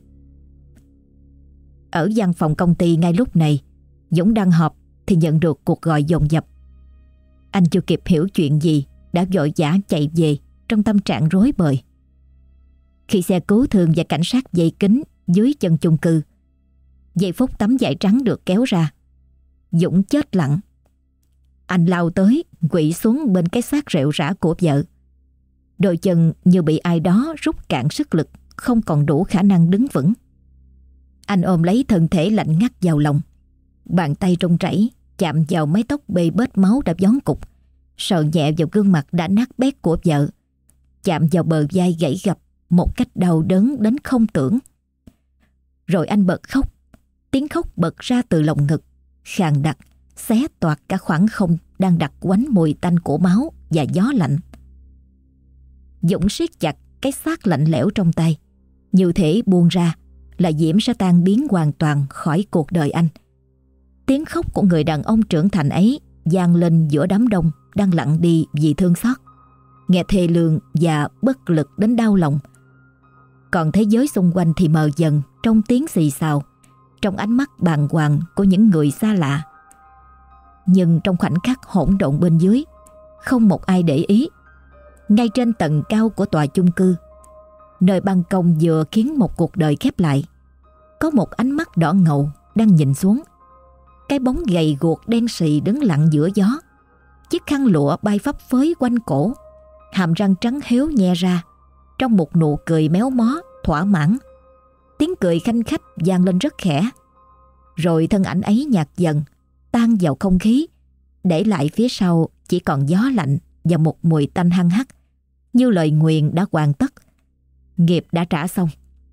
Ở văn phòng công ty ngay lúc này, Dũng đang họp thì nhận được cuộc gọi dồn dập. Anh chưa kịp hiểu chuyện gì đã vội vã chạy về trong tâm trạng rối bời. Khi xe cứu thương và cảnh sát dây kín dưới chân chung cư, giây phút tấm vải trắng được kéo ra, Dũng chết lặng. Anh lao tới, quỵ xuống bên cái xác rệu rã của vợ. Đôi chân như bị ai đó rút cạn sức lực, không còn đủ khả năng đứng vững. Anh ôm lấy thân thể lạnh ngắt vào lòng, bàn tay run rẩy chạm vào mái tóc bê bết máu đã vón cục, sờ nhẹ vào gương mặt đã nát bét của vợ, chạm vào bờ vai gãy gập một cách đau đớn đến không tưởng. Rồi anh bật khóc, tiếng khóc bật ra từ lồng ngực, khàn đặc, xé toạc cả khoảng không đang đặc quánh mùi tanh của máu và gió lạnh. Dũng siết chặt cái xác lạnh lẽo trong tay, như thể buông ra là Diễm sẽ tan biến hoàn toàn khỏi cuộc đời anh. Tiếng khóc của người đàn ông trưởng thành ấy vang lên giữa đám đông đang lặng đi vì thương xót, nghe thê lương và bất lực đến đau lòng. Còn thế giới xung quanh thì mờ dần trong tiếng xì xào, trong ánh mắt bàng hoàng của những người xa lạ. Nhưng trong khoảnh khắc hỗn độn bên dưới, không một ai để ý. Ngay trên tầng cao của tòa chung cư, nơi ban công vừa khiến một cuộc đời khép lại, có một ánh mắt đỏ ngầu đang nhìn xuống. Cái bóng gầy guộc đen sì đứng lặng giữa gió, chiếc khăn lụa bay phấp phới quanh cổ, hàm răng trắng héo nhe ra trong một nụ cười méo mó thỏa mãn. Tiếng cười khanh khách vang lên rất khẽ, rồi thân ảnh ấy nhạt dần, tan vào không khí, để lại phía sau chỉ còn gió lạnh và một mùi tanh hăng hắc, như lời nguyền đã hoàn tất, nghiệp đã trả xong.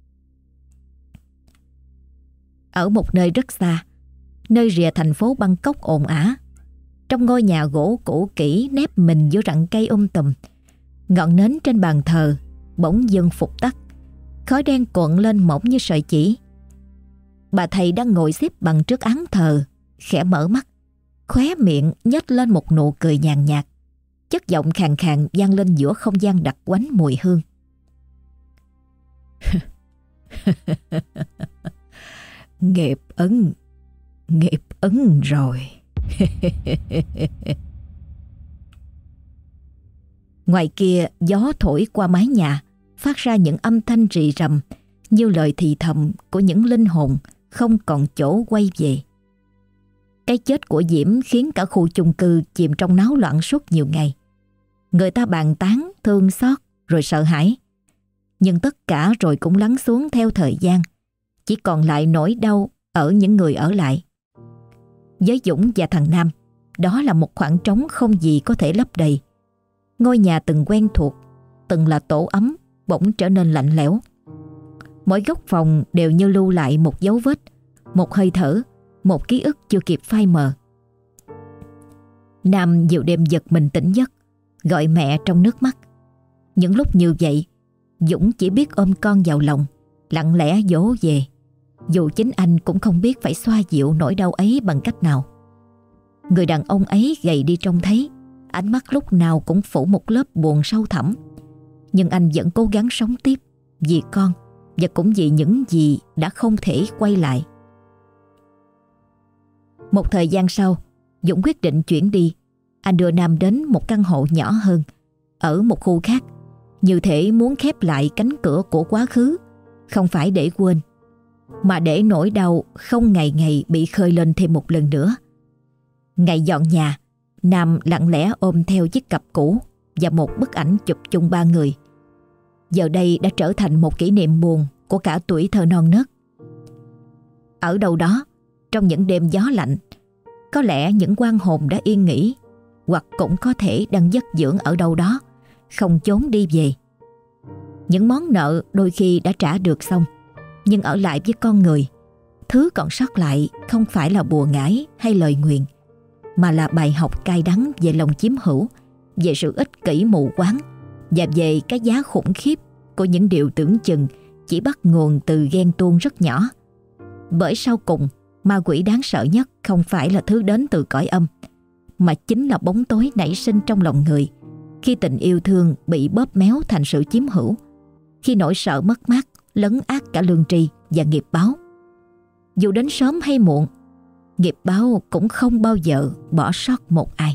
Ở một nơi rất xa, nơi rìa thành phố Bangkok ồn ả, trong ngôi nhà gỗ cũ kỹ nép mình giữa rặng cây um tùm, ngọn nến trên bàn thờ bỗng dưng phục tắt, khói đen cuộn lên mỏng như sợi chỉ. Bà thầy đang ngồi xếp bằng trước án thờ, khẽ mở mắt, khóe miệng nhếch lên một nụ cười nhàn nhạt, chất giọng khàn khàn vang lên giữa không gian đặc quánh mùi hương. Nghiệp ấn, nghiệp ấn rồi. Ngoài kia, gió thổi qua mái nhà, phát ra những âm thanh rì rầm như lời thì thầm của những linh hồn không còn chỗ quay về. Cái chết của Diễm khiến cả khu chung cư chìm trong náo loạn suốt nhiều ngày. Người ta bàn tán, thương xót, rồi sợ hãi. Nhưng tất cả rồi cũng lắng xuống theo thời gian, chỉ còn lại nỗi đau ở những người ở lại. Với Dũng và thằng Nam, đó là một khoảng trống không gì có thể lấp đầy. Ngôi nhà từng quen thuộc, từng là tổ ấm, bỗng trở nên lạnh lẽo. Mỗi góc phòng đều như lưu lại một dấu vết, một hơi thở, một ký ức chưa kịp phai mờ. Nam nhiều đêm giật mình tỉnh giấc, gọi mẹ trong nước mắt. Những lúc như vậy, Dũng chỉ biết ôm con vào lòng, lặng lẽ dỗ về, dù chính anh cũng không biết phải xoa dịu nỗi đau ấy bằng cách nào. Người đàn ông ấy gầy đi trông thấy, ánh mắt lúc nào cũng phủ một lớp buồn sâu thẳm. Nhưng anh vẫn cố gắng sống tiếp, vì con và cũng vì những gì đã không thể quay lại. Một thời gian sau, Dũng quyết định chuyển đi. Anh đưa Nam đến một căn hộ nhỏ hơn, ở một khu khác, như thể muốn khép lại cánh cửa của quá khứ, không phải để quên, mà để nỗi đau không ngày ngày bị khơi lên thêm một lần nữa. Ngày dọn nhà, Nam lặng lẽ ôm theo chiếc cặp cũ và một bức ảnh chụp chung ba người. Giờ đây đã trở thành một kỷ niệm buồn của cả tuổi thơ non nớt. Ở đâu đó, trong những đêm gió lạnh, có lẽ những oan hồn đã yên nghỉ, hoặc cũng có thể đang giấc dưỡng ở đâu đó, không chốn đi về. Những món nợ đôi khi đã trả được xong, nhưng ở lại với con người, thứ còn sót lại không phải là bùa ngải hay lời nguyền, mà là bài học cay đắng về lòng chiếm hữu, về sự ích kỷ mù quáng, và về cái giá khủng khiếp của những điều tưởng chừng chỉ bắt nguồn từ ghen tuông rất nhỏ. Bởi sau cùng, ma quỷ đáng sợ nhất không phải là thứ đến từ cõi âm, mà chính là bóng tối nảy sinh trong lòng người khi tình yêu thương bị bóp méo thành sự chiếm hữu, khi nỗi sợ mất mát lấn át cả lương tri và nghiệp báo. Dù đến sớm hay muộn, nghiệp báo cũng không bao giờ bỏ sót một ai.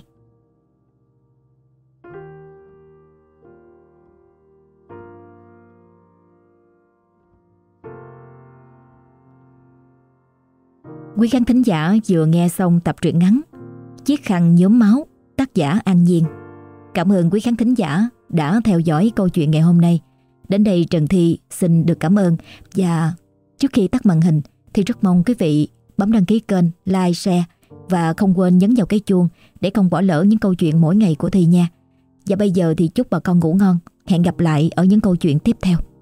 Quý khán thính giả vừa nghe xong tập truyện ngắn Chiếc khăn nhuốm máu, tác giả An Nhiên. Cảm ơn quý khán thính giả đã theo dõi câu chuyện ngày hôm nay. Đến đây Trần Thi xin được cảm ơn, và trước khi tắt màn hình thì rất mong quý vị bấm đăng ký kênh, like, share và không quên nhấn vào cái chuông để không bỏ lỡ những câu chuyện mỗi ngày của Thi nha. Và bây giờ thì chúc bà con ngủ ngon. Hẹn gặp lại ở những câu chuyện tiếp theo.